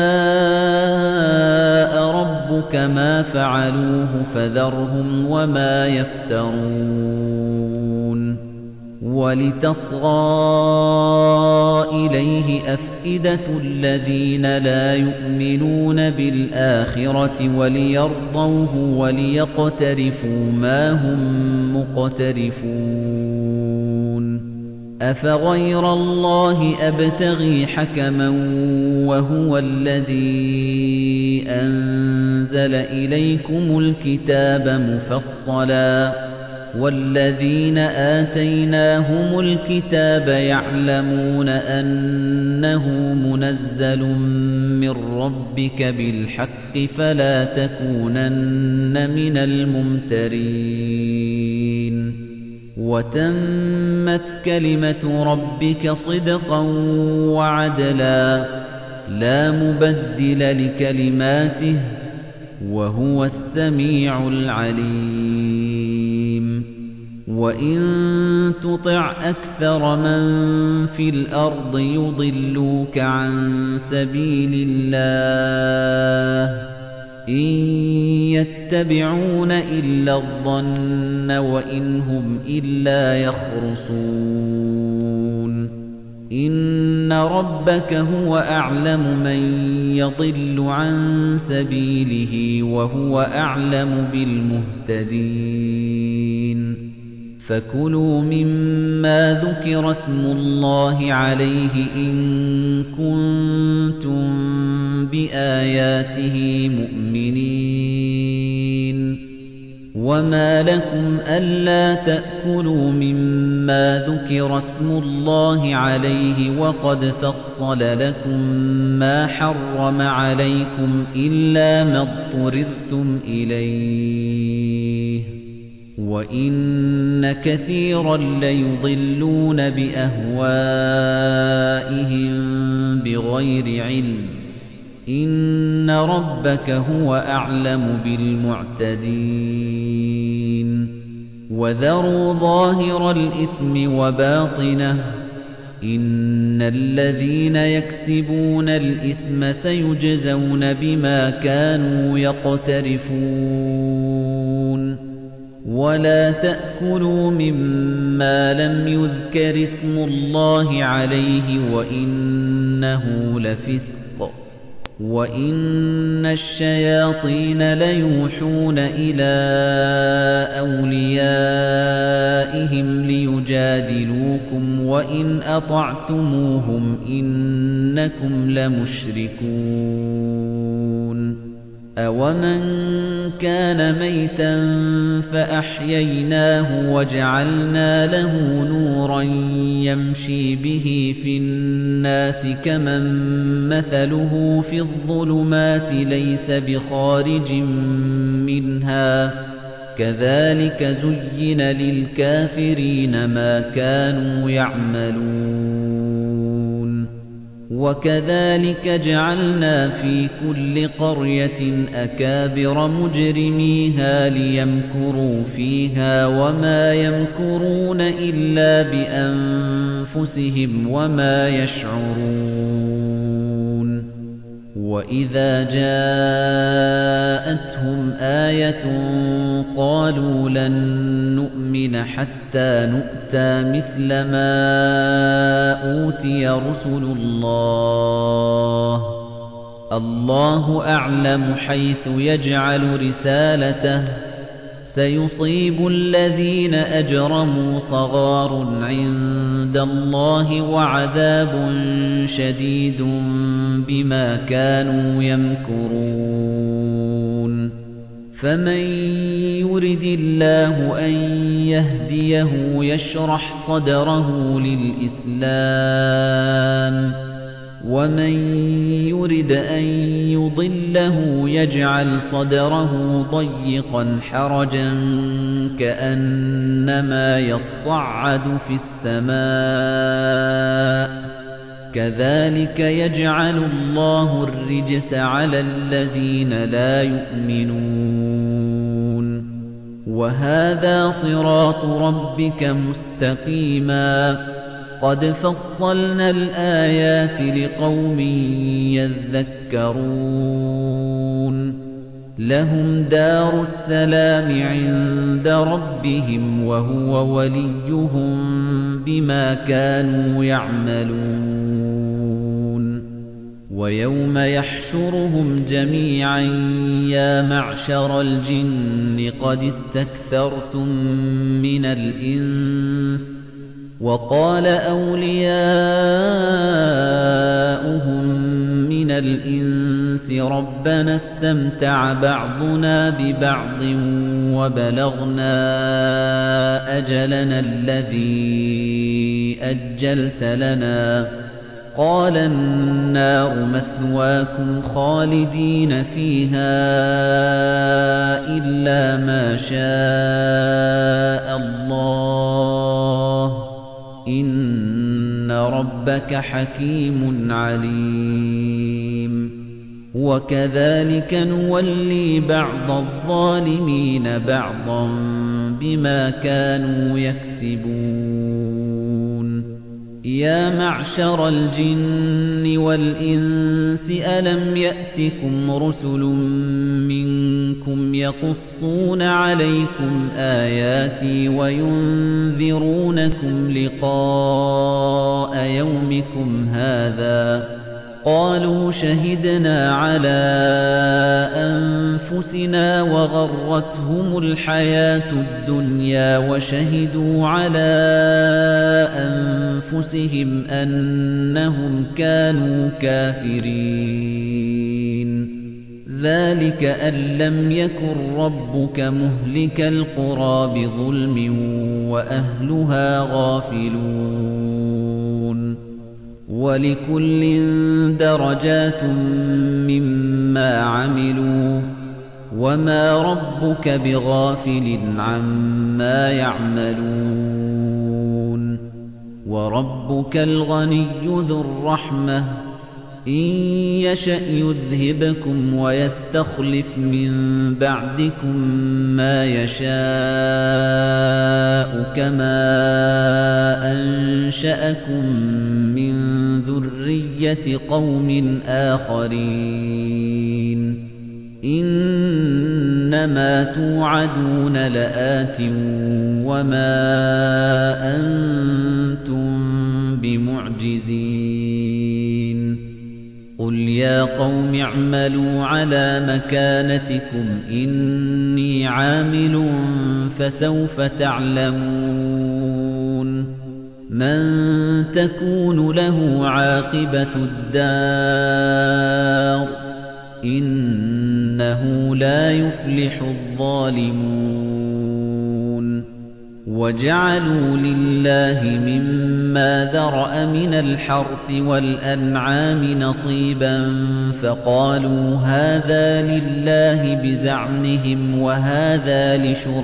شَاءَ رَبُّكَ مَا فَعَلُوهُ فَذَرْهُمْ وَمَا يَفْتَرُونَ وَلِتَصْغَىٰ إِلَيْهِ أَفْئِدَةُ الَّذِينَ لَا يُؤْمِنُونَ بِالْآخِرَةِ وَلِيَرْضَوْهُ وَلِيَقْتَرِفُوا مَا هُم مُّقْتَرِفُونَ أَفَغَيْرَ اللَّهِ أَبْتَغِي حَكَمًا وَهُوَ الَّذِي أَنزَلَ إِلَيْكُمُ الْكِتَابَ مُفَصَّلًا وَالَّذِينَ آتَيْنَاهُمُ الْكِتَابَ يَعْلَمُونَ أَنَّهُ مُنَزَّلٌ مِّن رَّبِّكَ بِالْحَقِّ فَلَا تَكُونَنَّ مِنَ الْمُمْتَرِينَ وَتَمَّتْ كَلِمَةُ رَبِّكَ صِدْقًا وَعَدْلًا لَّا مُبَدِّلَ لِكَلِمَاتِهِ وَهُوَ السَّمِيعُ الْعَلِيمُ وَإِن تُطِعْ أَكْثَرَ مَن فِي الْأَرْضِ يُضِلُّوكَ عَن سَبِيلِ اللَّهِ إِن يَتَّبِعُونَ إِلَّا الظَّنَّ وَإِنْ هُمْ إِلَّا يَخْرُصُونَ إِنَّ رَبَّكَ هُوَ أَعْلَمُ مَن يَضِلُّ عَن سَبِيلِهِ وَهُوَ أَعْلَمُ بِالْمُهْتَدِينَ فَكُلُوا مِمَّا ذُكِرَ اسْمُ اللَّهِ عَلَيْهِ إِن كُنتُم بِآيَاتِهِ مُؤْمِنِينَ وَمَا لَكُمْ أَلَّا تَأْكُلُوا مِمَّا ذُكِرَ اسْمُ اللَّهِ عَلَيْهِ وَقَدْ فَصَّلَ لَكُم مَّا حَرَّمَ عَلَيْكُمْ إِلَّا مَا اضْطُرِرْتُمْ إِلَيْهِ وَإِنَّ كَثِيرًا لَّيُضِلُّونَ بِأَهْوَائِهِم بِغَيْرِ عِلْمٍ إِنَّ رَبَّكَ هُوَ أَعْلَمُ بِالْمُعْتَدِينَ وَذَرُوا ظَاهِرَ الْإِثْمِ وَبَاطِنَهُ إِنَّ الَّذِينَ يَكْسِبُونَ الْإِثْمَ سَيُجْزَوْنَ بِمَا كَانُوا يَقْتَرِفُونَ وَلَا تَأْكُلُوا مِمَّا لَمْ يُذْكَرِ اسْمُ اللَّهِ عَلَيْهِ وَإِنَّهُ لَفِسْقٌ وَإِنَّ الشَّيَاطِينَ لَيُوحُونَ إِلَىٰ أَوْلِيَائِهِمْ لِيُجَادِلُوكُمْ وَإِنْ أَطَعْتُمُوهُمْ إِنَّكُمْ لَمُشْرِكُونَ أَوَمَنْ كَانَ مَيْتًا فَأَحْيَيْنَاهُ وَجَعَلْنَا لَهُ نُورًا يَمْشِي بِهِ فِي النَّاسِ كَمَن مَّثَلُهُ فِي الظُّلُمَاتِ لَيْسَ بِخَارِجٍ مِّنْهَا كَذَلِكَ زُيِّنَ لِلْكَافِرِينَ مَا كَانُوا يَعْمَلُونَ وَكَذَلِكَ جَعَلْنَا فِي كُلِّ قَرْيَةٍ أَكَابِرَ مُجْرِمِيهَا لِيَمْكُرُوا فِيهَا وَمَا يَمْكُرُونَ إِلَّا بِأَنفُسِهِمْ وَمَا يَشْعُرُونَ وَإِذَا جَاءَتْهُمْ آيَةٌ قَالُوا لَن نُّؤْمِنَ حَتَّى نُؤْتَىٰ مِثْلَ مَا أُوتِيَ رُسُلُ اللَّهِ اللَّهُ أَعْلَمُ حَيْثُ يَجْعَلُ رِسَالَتَهُ سيصيب الذين أجرموا صغار عند الله وعذاب شديد بما كانوا يمكرون فمن يرد الله أن يهديه يشرح صدره للإسلام ومن يرد أن يضله يجعل صدره ضيقا حرجا كأنما يصعد في السماء كذلك يجعل الله الرجس على الذين لا يؤمنون وهذا صراط ربك مستقيما قد فصلنا الآيات لقوم يذكرون لهم دار السلام عند ربهم وهو وليهم بما كانوا يعملون ويوم يحشرهم جميعا يا معشر الجن قد استكثرتم من الإنس وقال أولياؤهم من الإنس ربنا استمتع بعضنا ببعض وبلغنا أجلنا الذي أجلت لنا قال النار مثواكم خالدين فيها إلا ما شاء الله إن ربك حكيم عليم وكذلك نولي بعض الظالمين بعضا بما كانوا يكسبون يا معشر الجن والإنس ألم يأتكم رسل منكم يقصون عليكم آياتي وينذرونكم لقاء يومكم هذا قالوا شهدنا على أنفسنا وغرتهم الحياة الدنيا وشهدوا على أنفسهم أنهم كانوا كافرين ذلك أن لم يكن ربك مهلك القرى بظلم وأهلها غافلون ولكل درجات مما عملوا وما ربك بغافل عما يعملون وربك الغني ذو الرحمة إن يشأ يذهبكم ويستخلف من بعدكم ما يشاء كما أنشأكم من ذرية قوم آخرين إنما توعدون لآت وما أنتم بمعجزين قل يا قوم اعملوا على مكانتكم إني عامل فسوف تعلمون من تكون له عاقبة الدار إنه لا يفلح الظالمون وجعلوا لله مما ذرأ من الحرث والأنعام نصيبا فقالوا هذا لله بزعمهم وهذا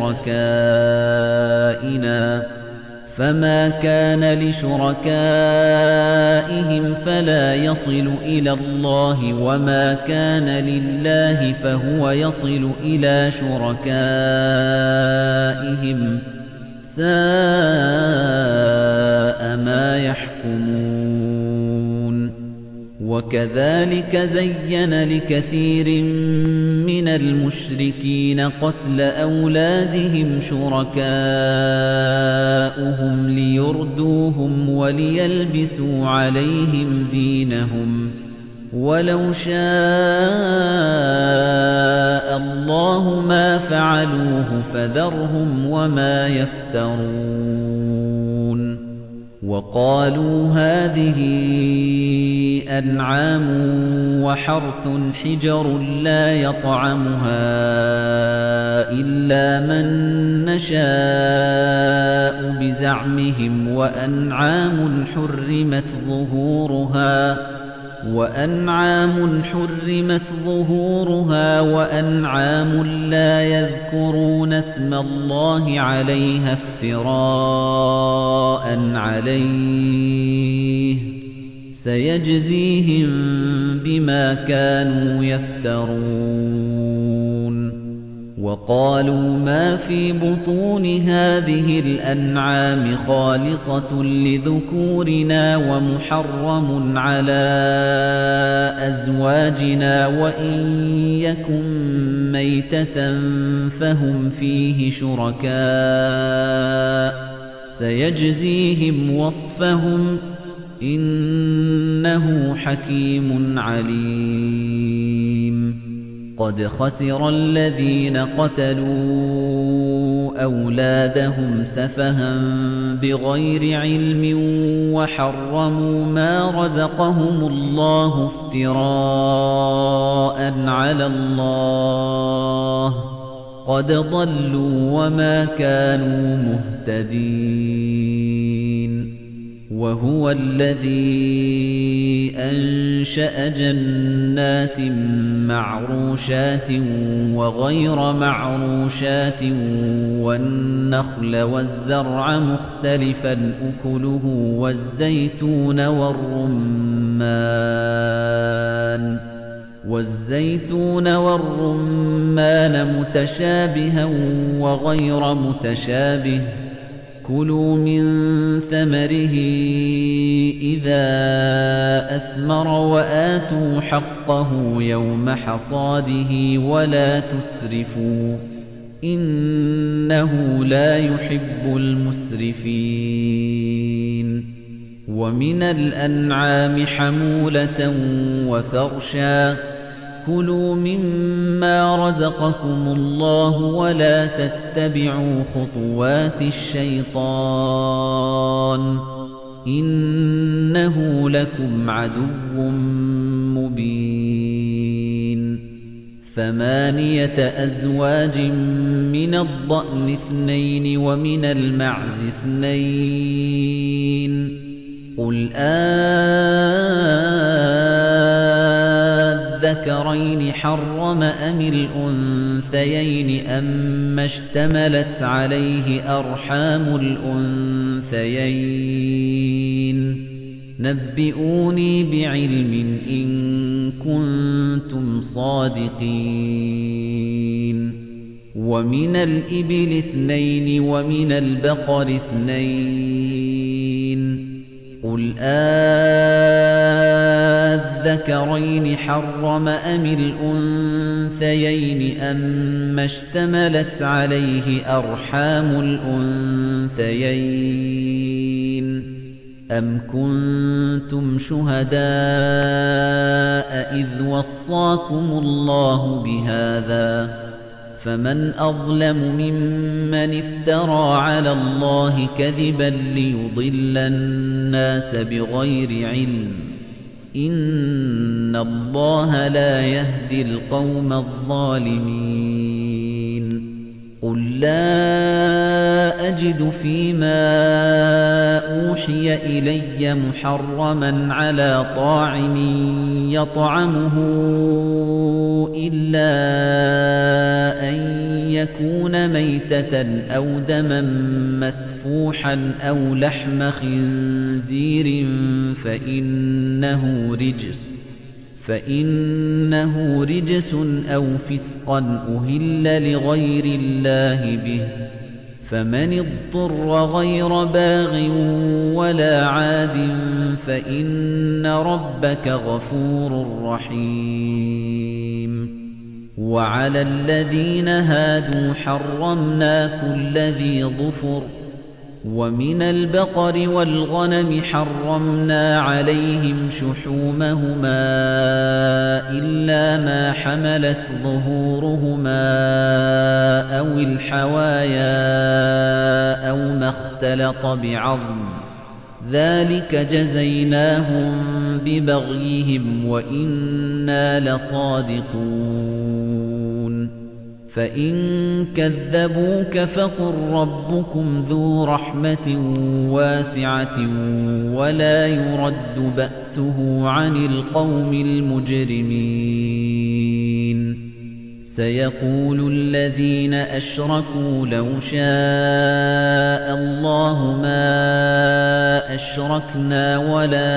لشركائنا فما كان لشركائهم فلا يصل إلى الله وما كان لله فهو يصل إلى شركائهم ساء ما يحكمون وكذلك زين لكثير من المشركين قتل أولادهم شركاؤهم ليردوهم وليلبسوا عليهم دينهم وَلَوْ شَاءَ اللَّهُ مَا فَعَلُوهُ فَذَرْهُمْ وَمَا يَفْتَرُونَ وَقَالُوا هَٰذِهِ أَنْعَامٌ وَحَرْثٌ حِجْرٌ لَّا يَطْعَمُهَا إِلَّا مَن نَّشَاءُ بِزَعْمِهِمْ وَأَنْعَامٌ حُرِّمَتْ ظُهُورُهَا وَأَنْعَامٌ حُرِّمَتْ ظُهُورُهَا وَأَنْعَامٌ لَّا يَذْكُرُونَ اسْمَ اللَّهِ عَلَيْهَا افْتِرَاءً عَلَيْهِ سَيَجْزِيهِم بِمَا كَانُوا يَفْتَرُونَ وَقَالُوا مَا فِي بُطُونِ هَٰذِهِ الْأَنْعَامِ خَالِصَةٌ لِّذُكُورِنَا وَمُحَرَّمٌ عَلَىٰ أَزْوَاجِنَا وَإِن يَكُن مَّيْتَةً فَهُمْ فِيهِ شُرَكَاءُ سَيَجْزِيهِمْ وَصْفَهُمْ إِنَّهُ حَكِيمٌ عَلِيمٌ قَدْ خَسِرَ الَّذِينَ قَتَلُوا أَوْلَادَهُمْ سَفَهًا بِغَيْرِ عِلْمٍ وَحَرَّمُوا مَا رَزَقَهُمُ اللَّهُ افْتِرَاءً عَلَى اللَّهِ قَدْ ضَلُّوا وَمَا كَانُوا مُهْتَدِينَ وَهُوَ الَّذِي أَنشَأَ جَنَّاتٍ مَّعْرُوشَاتٍ وَغَيْرَ مَعْرُوشَاتٍ وَالنَّخْلَ وَالزَّرْعَ مُخْتَلِفًا أُكُلُهُ وَالزَّيْتُونَ وَالرُّمَّانَ وَالزَّيْتُونَ وَالرُّمَّانَ مُتَشَابِهًا وَغَيْرَ مُتَشَابِهٍ كُلُوا مِن ثَمَرِهِ إِذَا أَثْمَرَ وَآتُوا حَقَّهُ يَوْمَ حَصَادِهِ وَلَا تُسْرِفُوا إِنَّهُ لَا يُحِبُّ الْمُسْرِفِينَ وَمِنَ الْأَنْعَامِ حَمُولَةً وَفَرْشًا كُلُوا مِمَّا رَزَقَكُمُ اللَّهُ وَلَا تَتَّبِعُوا خُطُوَاتِ الشَّيْطَانِ إِنَّهُ لَكُمْ عَدُوٌّ مُّبِينٌ ثَمَانِيَةَ أَزْوَاجٍ مِّنَ الضَّأْنِ اثْنَيْنِ وَمِنَ الْمَعْزِ اثْنَيْنِ قُلْ أَذَكَرَيْنِ حَرَّمَ أَمِ الْأُنثَيَيْنِ أَمَّا اشْتَمَلَتْ عَلَيْهِ أَرْحَامُ الْأُنثَيَيْنِ نَبِّئُونِي بِعِلْمٍ إِن كُنتُمْ صَادِقِينَ وَمِنَ الْإِبِلِ اثْنَيْنِ وَمِنَ الْبَقَرِ اثْنَيْنِ قُلْ أَذَكَرَيْنِ حَرَّمَ أَمِ الْأُنثَيَيْنِ أَمَّا اشْتَمَلَتْ عَلَيْهِ أَرْحَامُ الْأُنثَيَيْنِ أَمْ كُنتُمْ شُهَدَاءَ إِذْ وَصَّاكُمُ اللَّهُ بِهَذَا فَمَنْ أَظْلَمُ مِمَّنِ افْتَرَىٰ عَلَى اللَّهِ كَذِبًا لِّيُضِلَّ النَّاسَ بِغَيْرِ عِلْمٍ إِنَّ اللَّهَ لَا يَهْدِي الْقَوْمَ الظَّالِمِينَ قُل لَّا أَجِدُ فِيمَا أُوحِيَ إِلَيَّ مُحَرَّمًا عَلَىٰ طَاعِمٍ يَطْعَمُهُ إِلَّا أَن يَكُونَ مَيْتَةً أَوْ دَمًا مَّسْفُوحًا أَوْ لَحْمَ خِنزِيرٍ فَإِنَّهُ رِجْسٌ فَإِنَّهُ رِجْسٌ أَوْ فِسْقًا أُهِلَّ لِغَيْرِ اللَّهِ بِهِ فَمَنِ اضْطُرَّ غَيْرَ بَاغٍ وَلَا عَادٍ فَإِنَّ رَبَّكَ غَفُورٌ رَّحِيمٌ وَعَلَى الَّذِينَ هَادُوا حَرَّمْنَا كُلَّ ذِي ظُفُرٍ وَمِنَ الْبَقَرِ وَالْغَنَمِ حَرَّمْنَا عَلَيْهِمْ شُحُومَهُمَا إِلَّا مَا حَمَلَتْ ظُهُورُهُمَا أَوِ الْحَوَايَا أَوْ مَا اخْتَلَطَ بِعَظْمٍ ذَلِكَ جَزَيْنَاهُم بِبَغْيِهِمْ وَإِنَّا لَصَادِقُونَ فَإِن كَذَّبُوكَ فَقُل رَّبُّكُمْ ذُو رَحْمَةٍ وَاسِعَةٍ وَلَا يُرَدُّ بَأْسُهُ عَنِ الْقَوْمِ الْمُجْرِمِينَ سَيَقُولُ الَّذِينَ أَشْرَكُوا لَوْ شَاءَ اللَّهُ مَا أَشْرَكْنَا وَلَا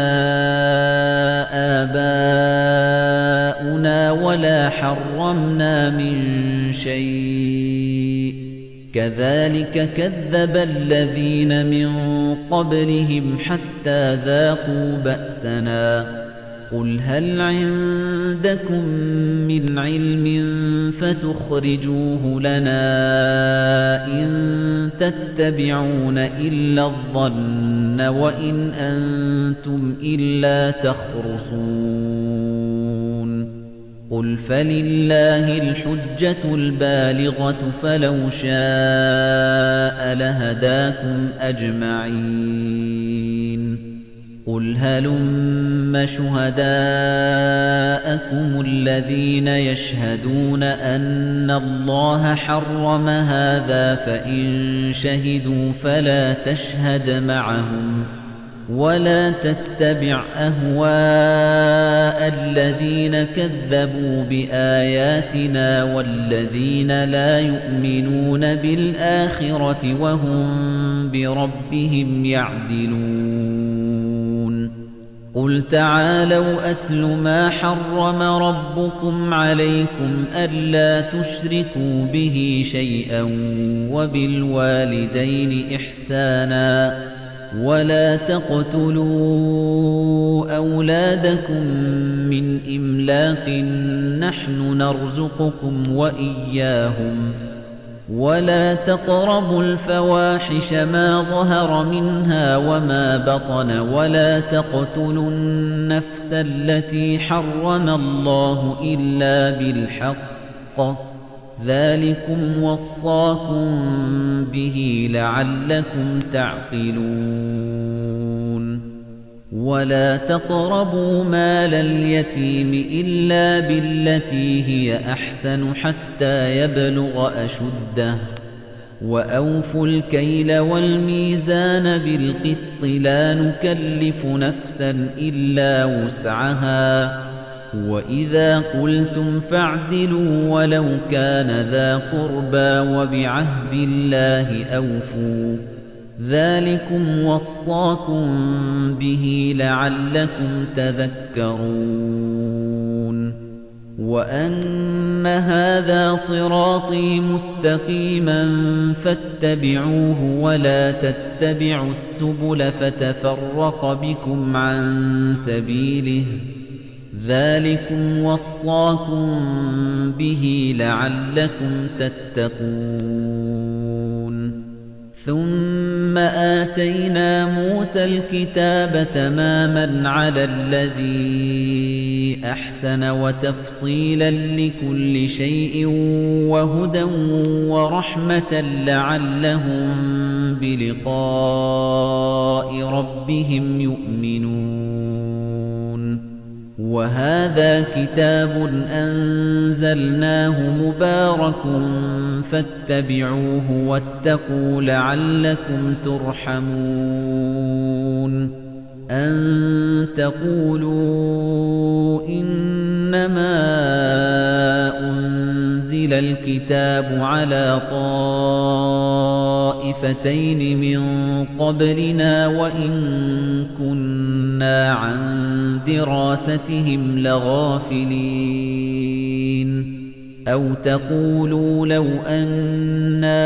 آبَاؤُنَا وَلَا حَرَّمْنَا مِن شَيْءٍ كَذَلِكَ كَذَّبَ الَّذِينَ مِن قَبْلِهِمْ حَتَّى ذَاقُوا بَأْسَنَا قُلْ هَلْ عِندَكُم مِّنْ عِلْمٍ فَتُخْرِجُوهُ لَنَا إِن تَتَّبِعُونَ إِلَّا الظَّنَّ وَإِنْ أَنتُمْ إِلَّا تَخْرُصُونَ قُلْ فَلِلَّهِ الْحُجَّةُ الْبَالِغَةُ فَلَوْ شَاءَ لَهَدَاكُمْ أَجْمَعِينَ قُلْ هَلُمَّ شُهَدَاءَكُمُ الَّذِينَ يَشْهَدُونَ أَنَّ اللَّهَ حَرَّمَ هَذَا فَإِن شَهِدُوا فَلَا تَشْهَدْ مَعَهُمْ وَلَا تَتَّبِعْ أَهْوَاءَ الَّذِينَ كَذَّبُوا بِآيَاتِنَا وَالَّذِينَ لَا يُؤْمِنُونَ بِالْآخِرَةِ وَهُمْ بِرَبِّهِمْ يَعْدِلُونَ قُلْ تَعَالَوْا أَتْلُ مَا حَرَّمَ رَبُّكُمْ عَلَيْكُمْ أَلَّا تُشْرِكُوا بِهِ شَيْئًا وَبِالْوَالِدَيْنِ إِحْسَانًا وَلَا تَقْتُلُوا أَوْلَادَكُم مِّنْ إِمْلَاقٍ نَّحْنُ نَرْزُقُكُمْ وَإِيَّاهُمْ وَلَا تَقْرَبُوا الْفَوَاحِشَ مَا ظَهَرَ مِنْهَا وَمَا بَطَنَ وَلَا تَقْتُلُوا النَّفْسَ الَّتِي حَرَّمَ اللَّهُ إِلَّا بِالْحَقِّ ذَلِكُمْ وَصَّاكُم بِهِ لَعَلَّكُمْ تَعْقِلُونَ وَلَا تَقْرَبُوا مَالَ الْيَتِيمِ إِلَّا بِالَّتِي هِيَ أَحْسَنُ حَتَّى يَبْلُغَ أَشُدَّهُ وَأَوْفُوا الْكَيْلَ وَالْمِيزَانَ بِالْقِسْطِ لَا نُكَلِّفُ نَفْسًا إِلَّا وُسْعَهَا وَإِذَا قُلْتُمْ فَاعْدِلُوا وَلَوْ كَانَ ذَا قُرْبَى وَبِعَهْدِ اللَّهِ أَوْفُوا ذَلِكُمْ وَصَّاكُم بِهِ لَعَلَّكُمْ تَذَكَّرُونَ وَأَنَّ هَذَا صِرَاطِي مُسْتَقِيمًا فَاتَّبِعُوهُ وَلَا تَتَّبِعُوا السُّبُلَ فَتَفَرَّقَ بِكُمْ عَن سَبِيلِهِ ذَلِكُمْ وَصَّاكُم بِهِ لَعَلَّكُمْ تَتَّقُونَ ثُمَّ آتَيْنَا مُوسَى الْكِتَابَ تَمَامًا عَلَى الَّذِي أَحْسَنَ وَتَفْصِيلًا لِكُلِّ شَيْءٍ وَهُدًى وَرَحْمَةً لَعَلَّهُم بِلِقَاءِ رَبِّهِمْ يُؤْمِنُونَ وَهَذَا كِتَابٌ أَنزَلْنَاهُ مُبَارَكٌ فَاتَّبِعُوهُ وَاتَّقُوا لَعَلَّكُمْ تُرْحَمُونَ أَن تَقُولُوا إِنَّمَا أُنزِلَ الْكِتَابُ عَلَى طَائِفَتَيْنِ مِن قَبْلِنَا وَإِن كُنَّا عَن دِرَاسَتِهِمْ لَغَافِلِينَ أَوْ تَقُولُوا لَوْ أَنَّا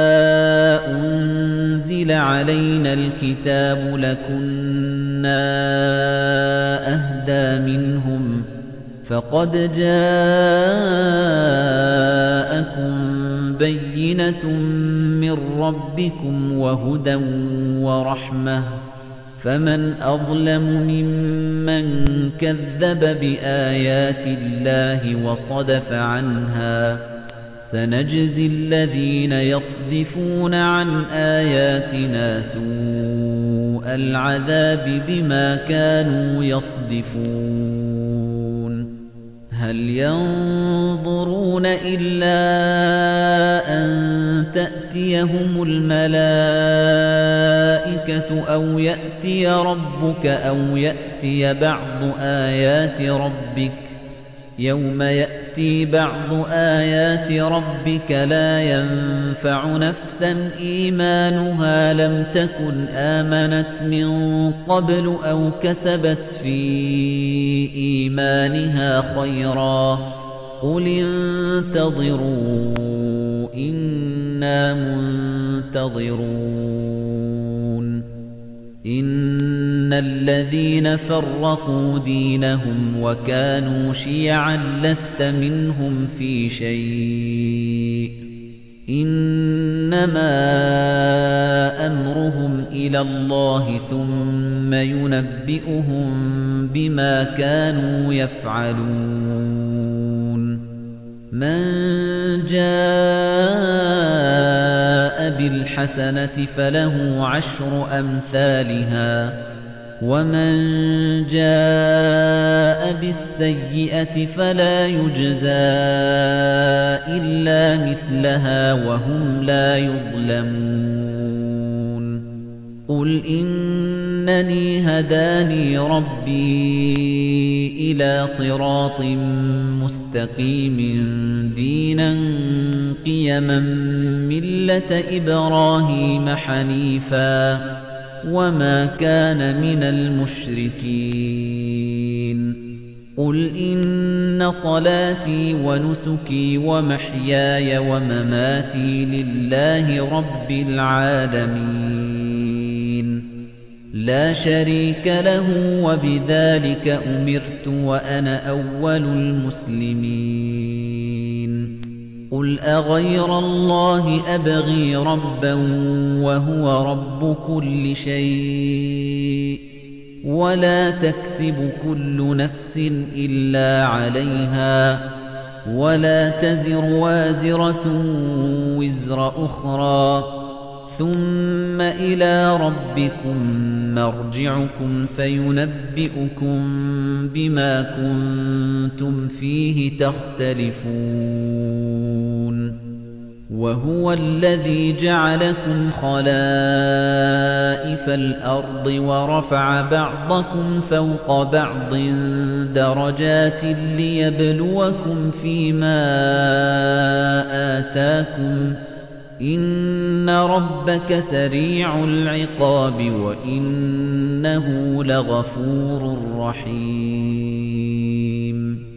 أُنزِلَ عَلَيْنَا الْكِتَابُ لَكُنَّا أَهْدَىٰ مِنْهُمْ فَقَدْ جَاءَكُم بَيِّنَةٌ مِّن رَّبِّكُمْ وَهُدًى وَرَحْمَةٌ فَمَنْ أَظْلَمُ مِمَّن كَذَّبَ بِآيَاتِ اللَّهِ وَصَدَفَ عَنْهَا سَنَجْزِي الَّذِينَ يَصْدِفُونَ عَنْ آيَاتِنَا سُوءَ الْعَذَابِ بِمَا كَانُوا يَصْدِفُونَ هَلْ يَنظُرُونَ إِلَّا أَن تَأْتِيَهُمُ الْمَلَائِكَةُ أَوْ يَأْتِيَ رَبُّكَ أَوْ يَأْتِيَ بَعْضُ آيَاتِ رَبِّكَ يَوْمَ يَأْتِي بَعْضُ آيَاتِ رَبِّكَ لَا يَنفَعُ نَفْسًا إِيمَانُهَا لَمْ تَكُنْ آمَنَتْ مِن قَبْلُ أَوْ كَسَبَتْ فِي إِيمَانِهَا خَيْرًا قُلِ انتَظِرُوا إِنَّا مُنتَظِرُونَ إِنَّ الَّذِينَ فَرَّقُوا دِينَهُمْ وَكَانُوا شِيَعًا لَّسْتَ مِنْهُمْ فِي شَيْءٍ إِنَّمَا أَمْرُهُمْ إِلَى اللَّهِ ثُمَّ يُنَبِّئُهُم بِمَا كَانُوا يَفْعَلُونَ مَن جَاءَ بِالْحَسَنَةِ فَلَهُ عَشْرُ أَمْثَالِهَا وَمَن جَاءَ بِالسَّيِّئَةِ فَلَا يُجْزَىٰ إِلَّا مِثْلَهَا وَهُمْ لَا يُظْلَمُونَ قُلْ إِنَّنِي هَدَانِي رَبِّي إِلَىٰ صِرَاطٍ مُّسْتَقِيمٍ دِينًا قِيَمًا مِّلَّةَ إِبْرَاهِيمَ حَنِيفًا وَمَا كَانَ مِنَ الْمُشْرِكِينَ قُلْ إِنَّ صَلَاتِي وَنُسُكِي وَمَحْيَايَ وَمَمَاتِي لِلَّهِ رَبِّ الْعَالَمِينَ لَا شَرِيكَ لَهُ وَبِذَلِكَ أُمِرْتُ وَأَنَا أَوَّلُ الْمُسْلِمِينَ قُلْ أَغَيْرَ اللَّهِ أَبْغِي رَبًّا وَهُوَ رَبُّ كُلِّ شَيْءٍ وَلَا تَكْسِبُ كُلُّ نَفْسٍ إِلَّا عَلَيْهَا وَلَا تَزِرُ وَازِرَةٌ وِزْرَ أُخْرَى ثُمَّ إِلَى رَبِّكُمْ مَرْجِعُكُمْ فَيُنَبِّئُكُم بِمَا كُنتُمْ فِيهِ تَخْتَلِفُونَ وَهُوَ الَّذِي جَعَلَكُمْ خَلَائِفَ الْأَرْضِ وَرَفَعَ بَعْضَكُمْ فَوْقَ بَعْضٍ دَرَجَاتٍ لِيَبْلُوَكُمْ فِيمَا آتَاكُمْ إِنَّ رَبَّكَ سَرِيعُ الْعِقَابِ وَإِنَّهُ لَغَفُورٌ رَّحِيمٌ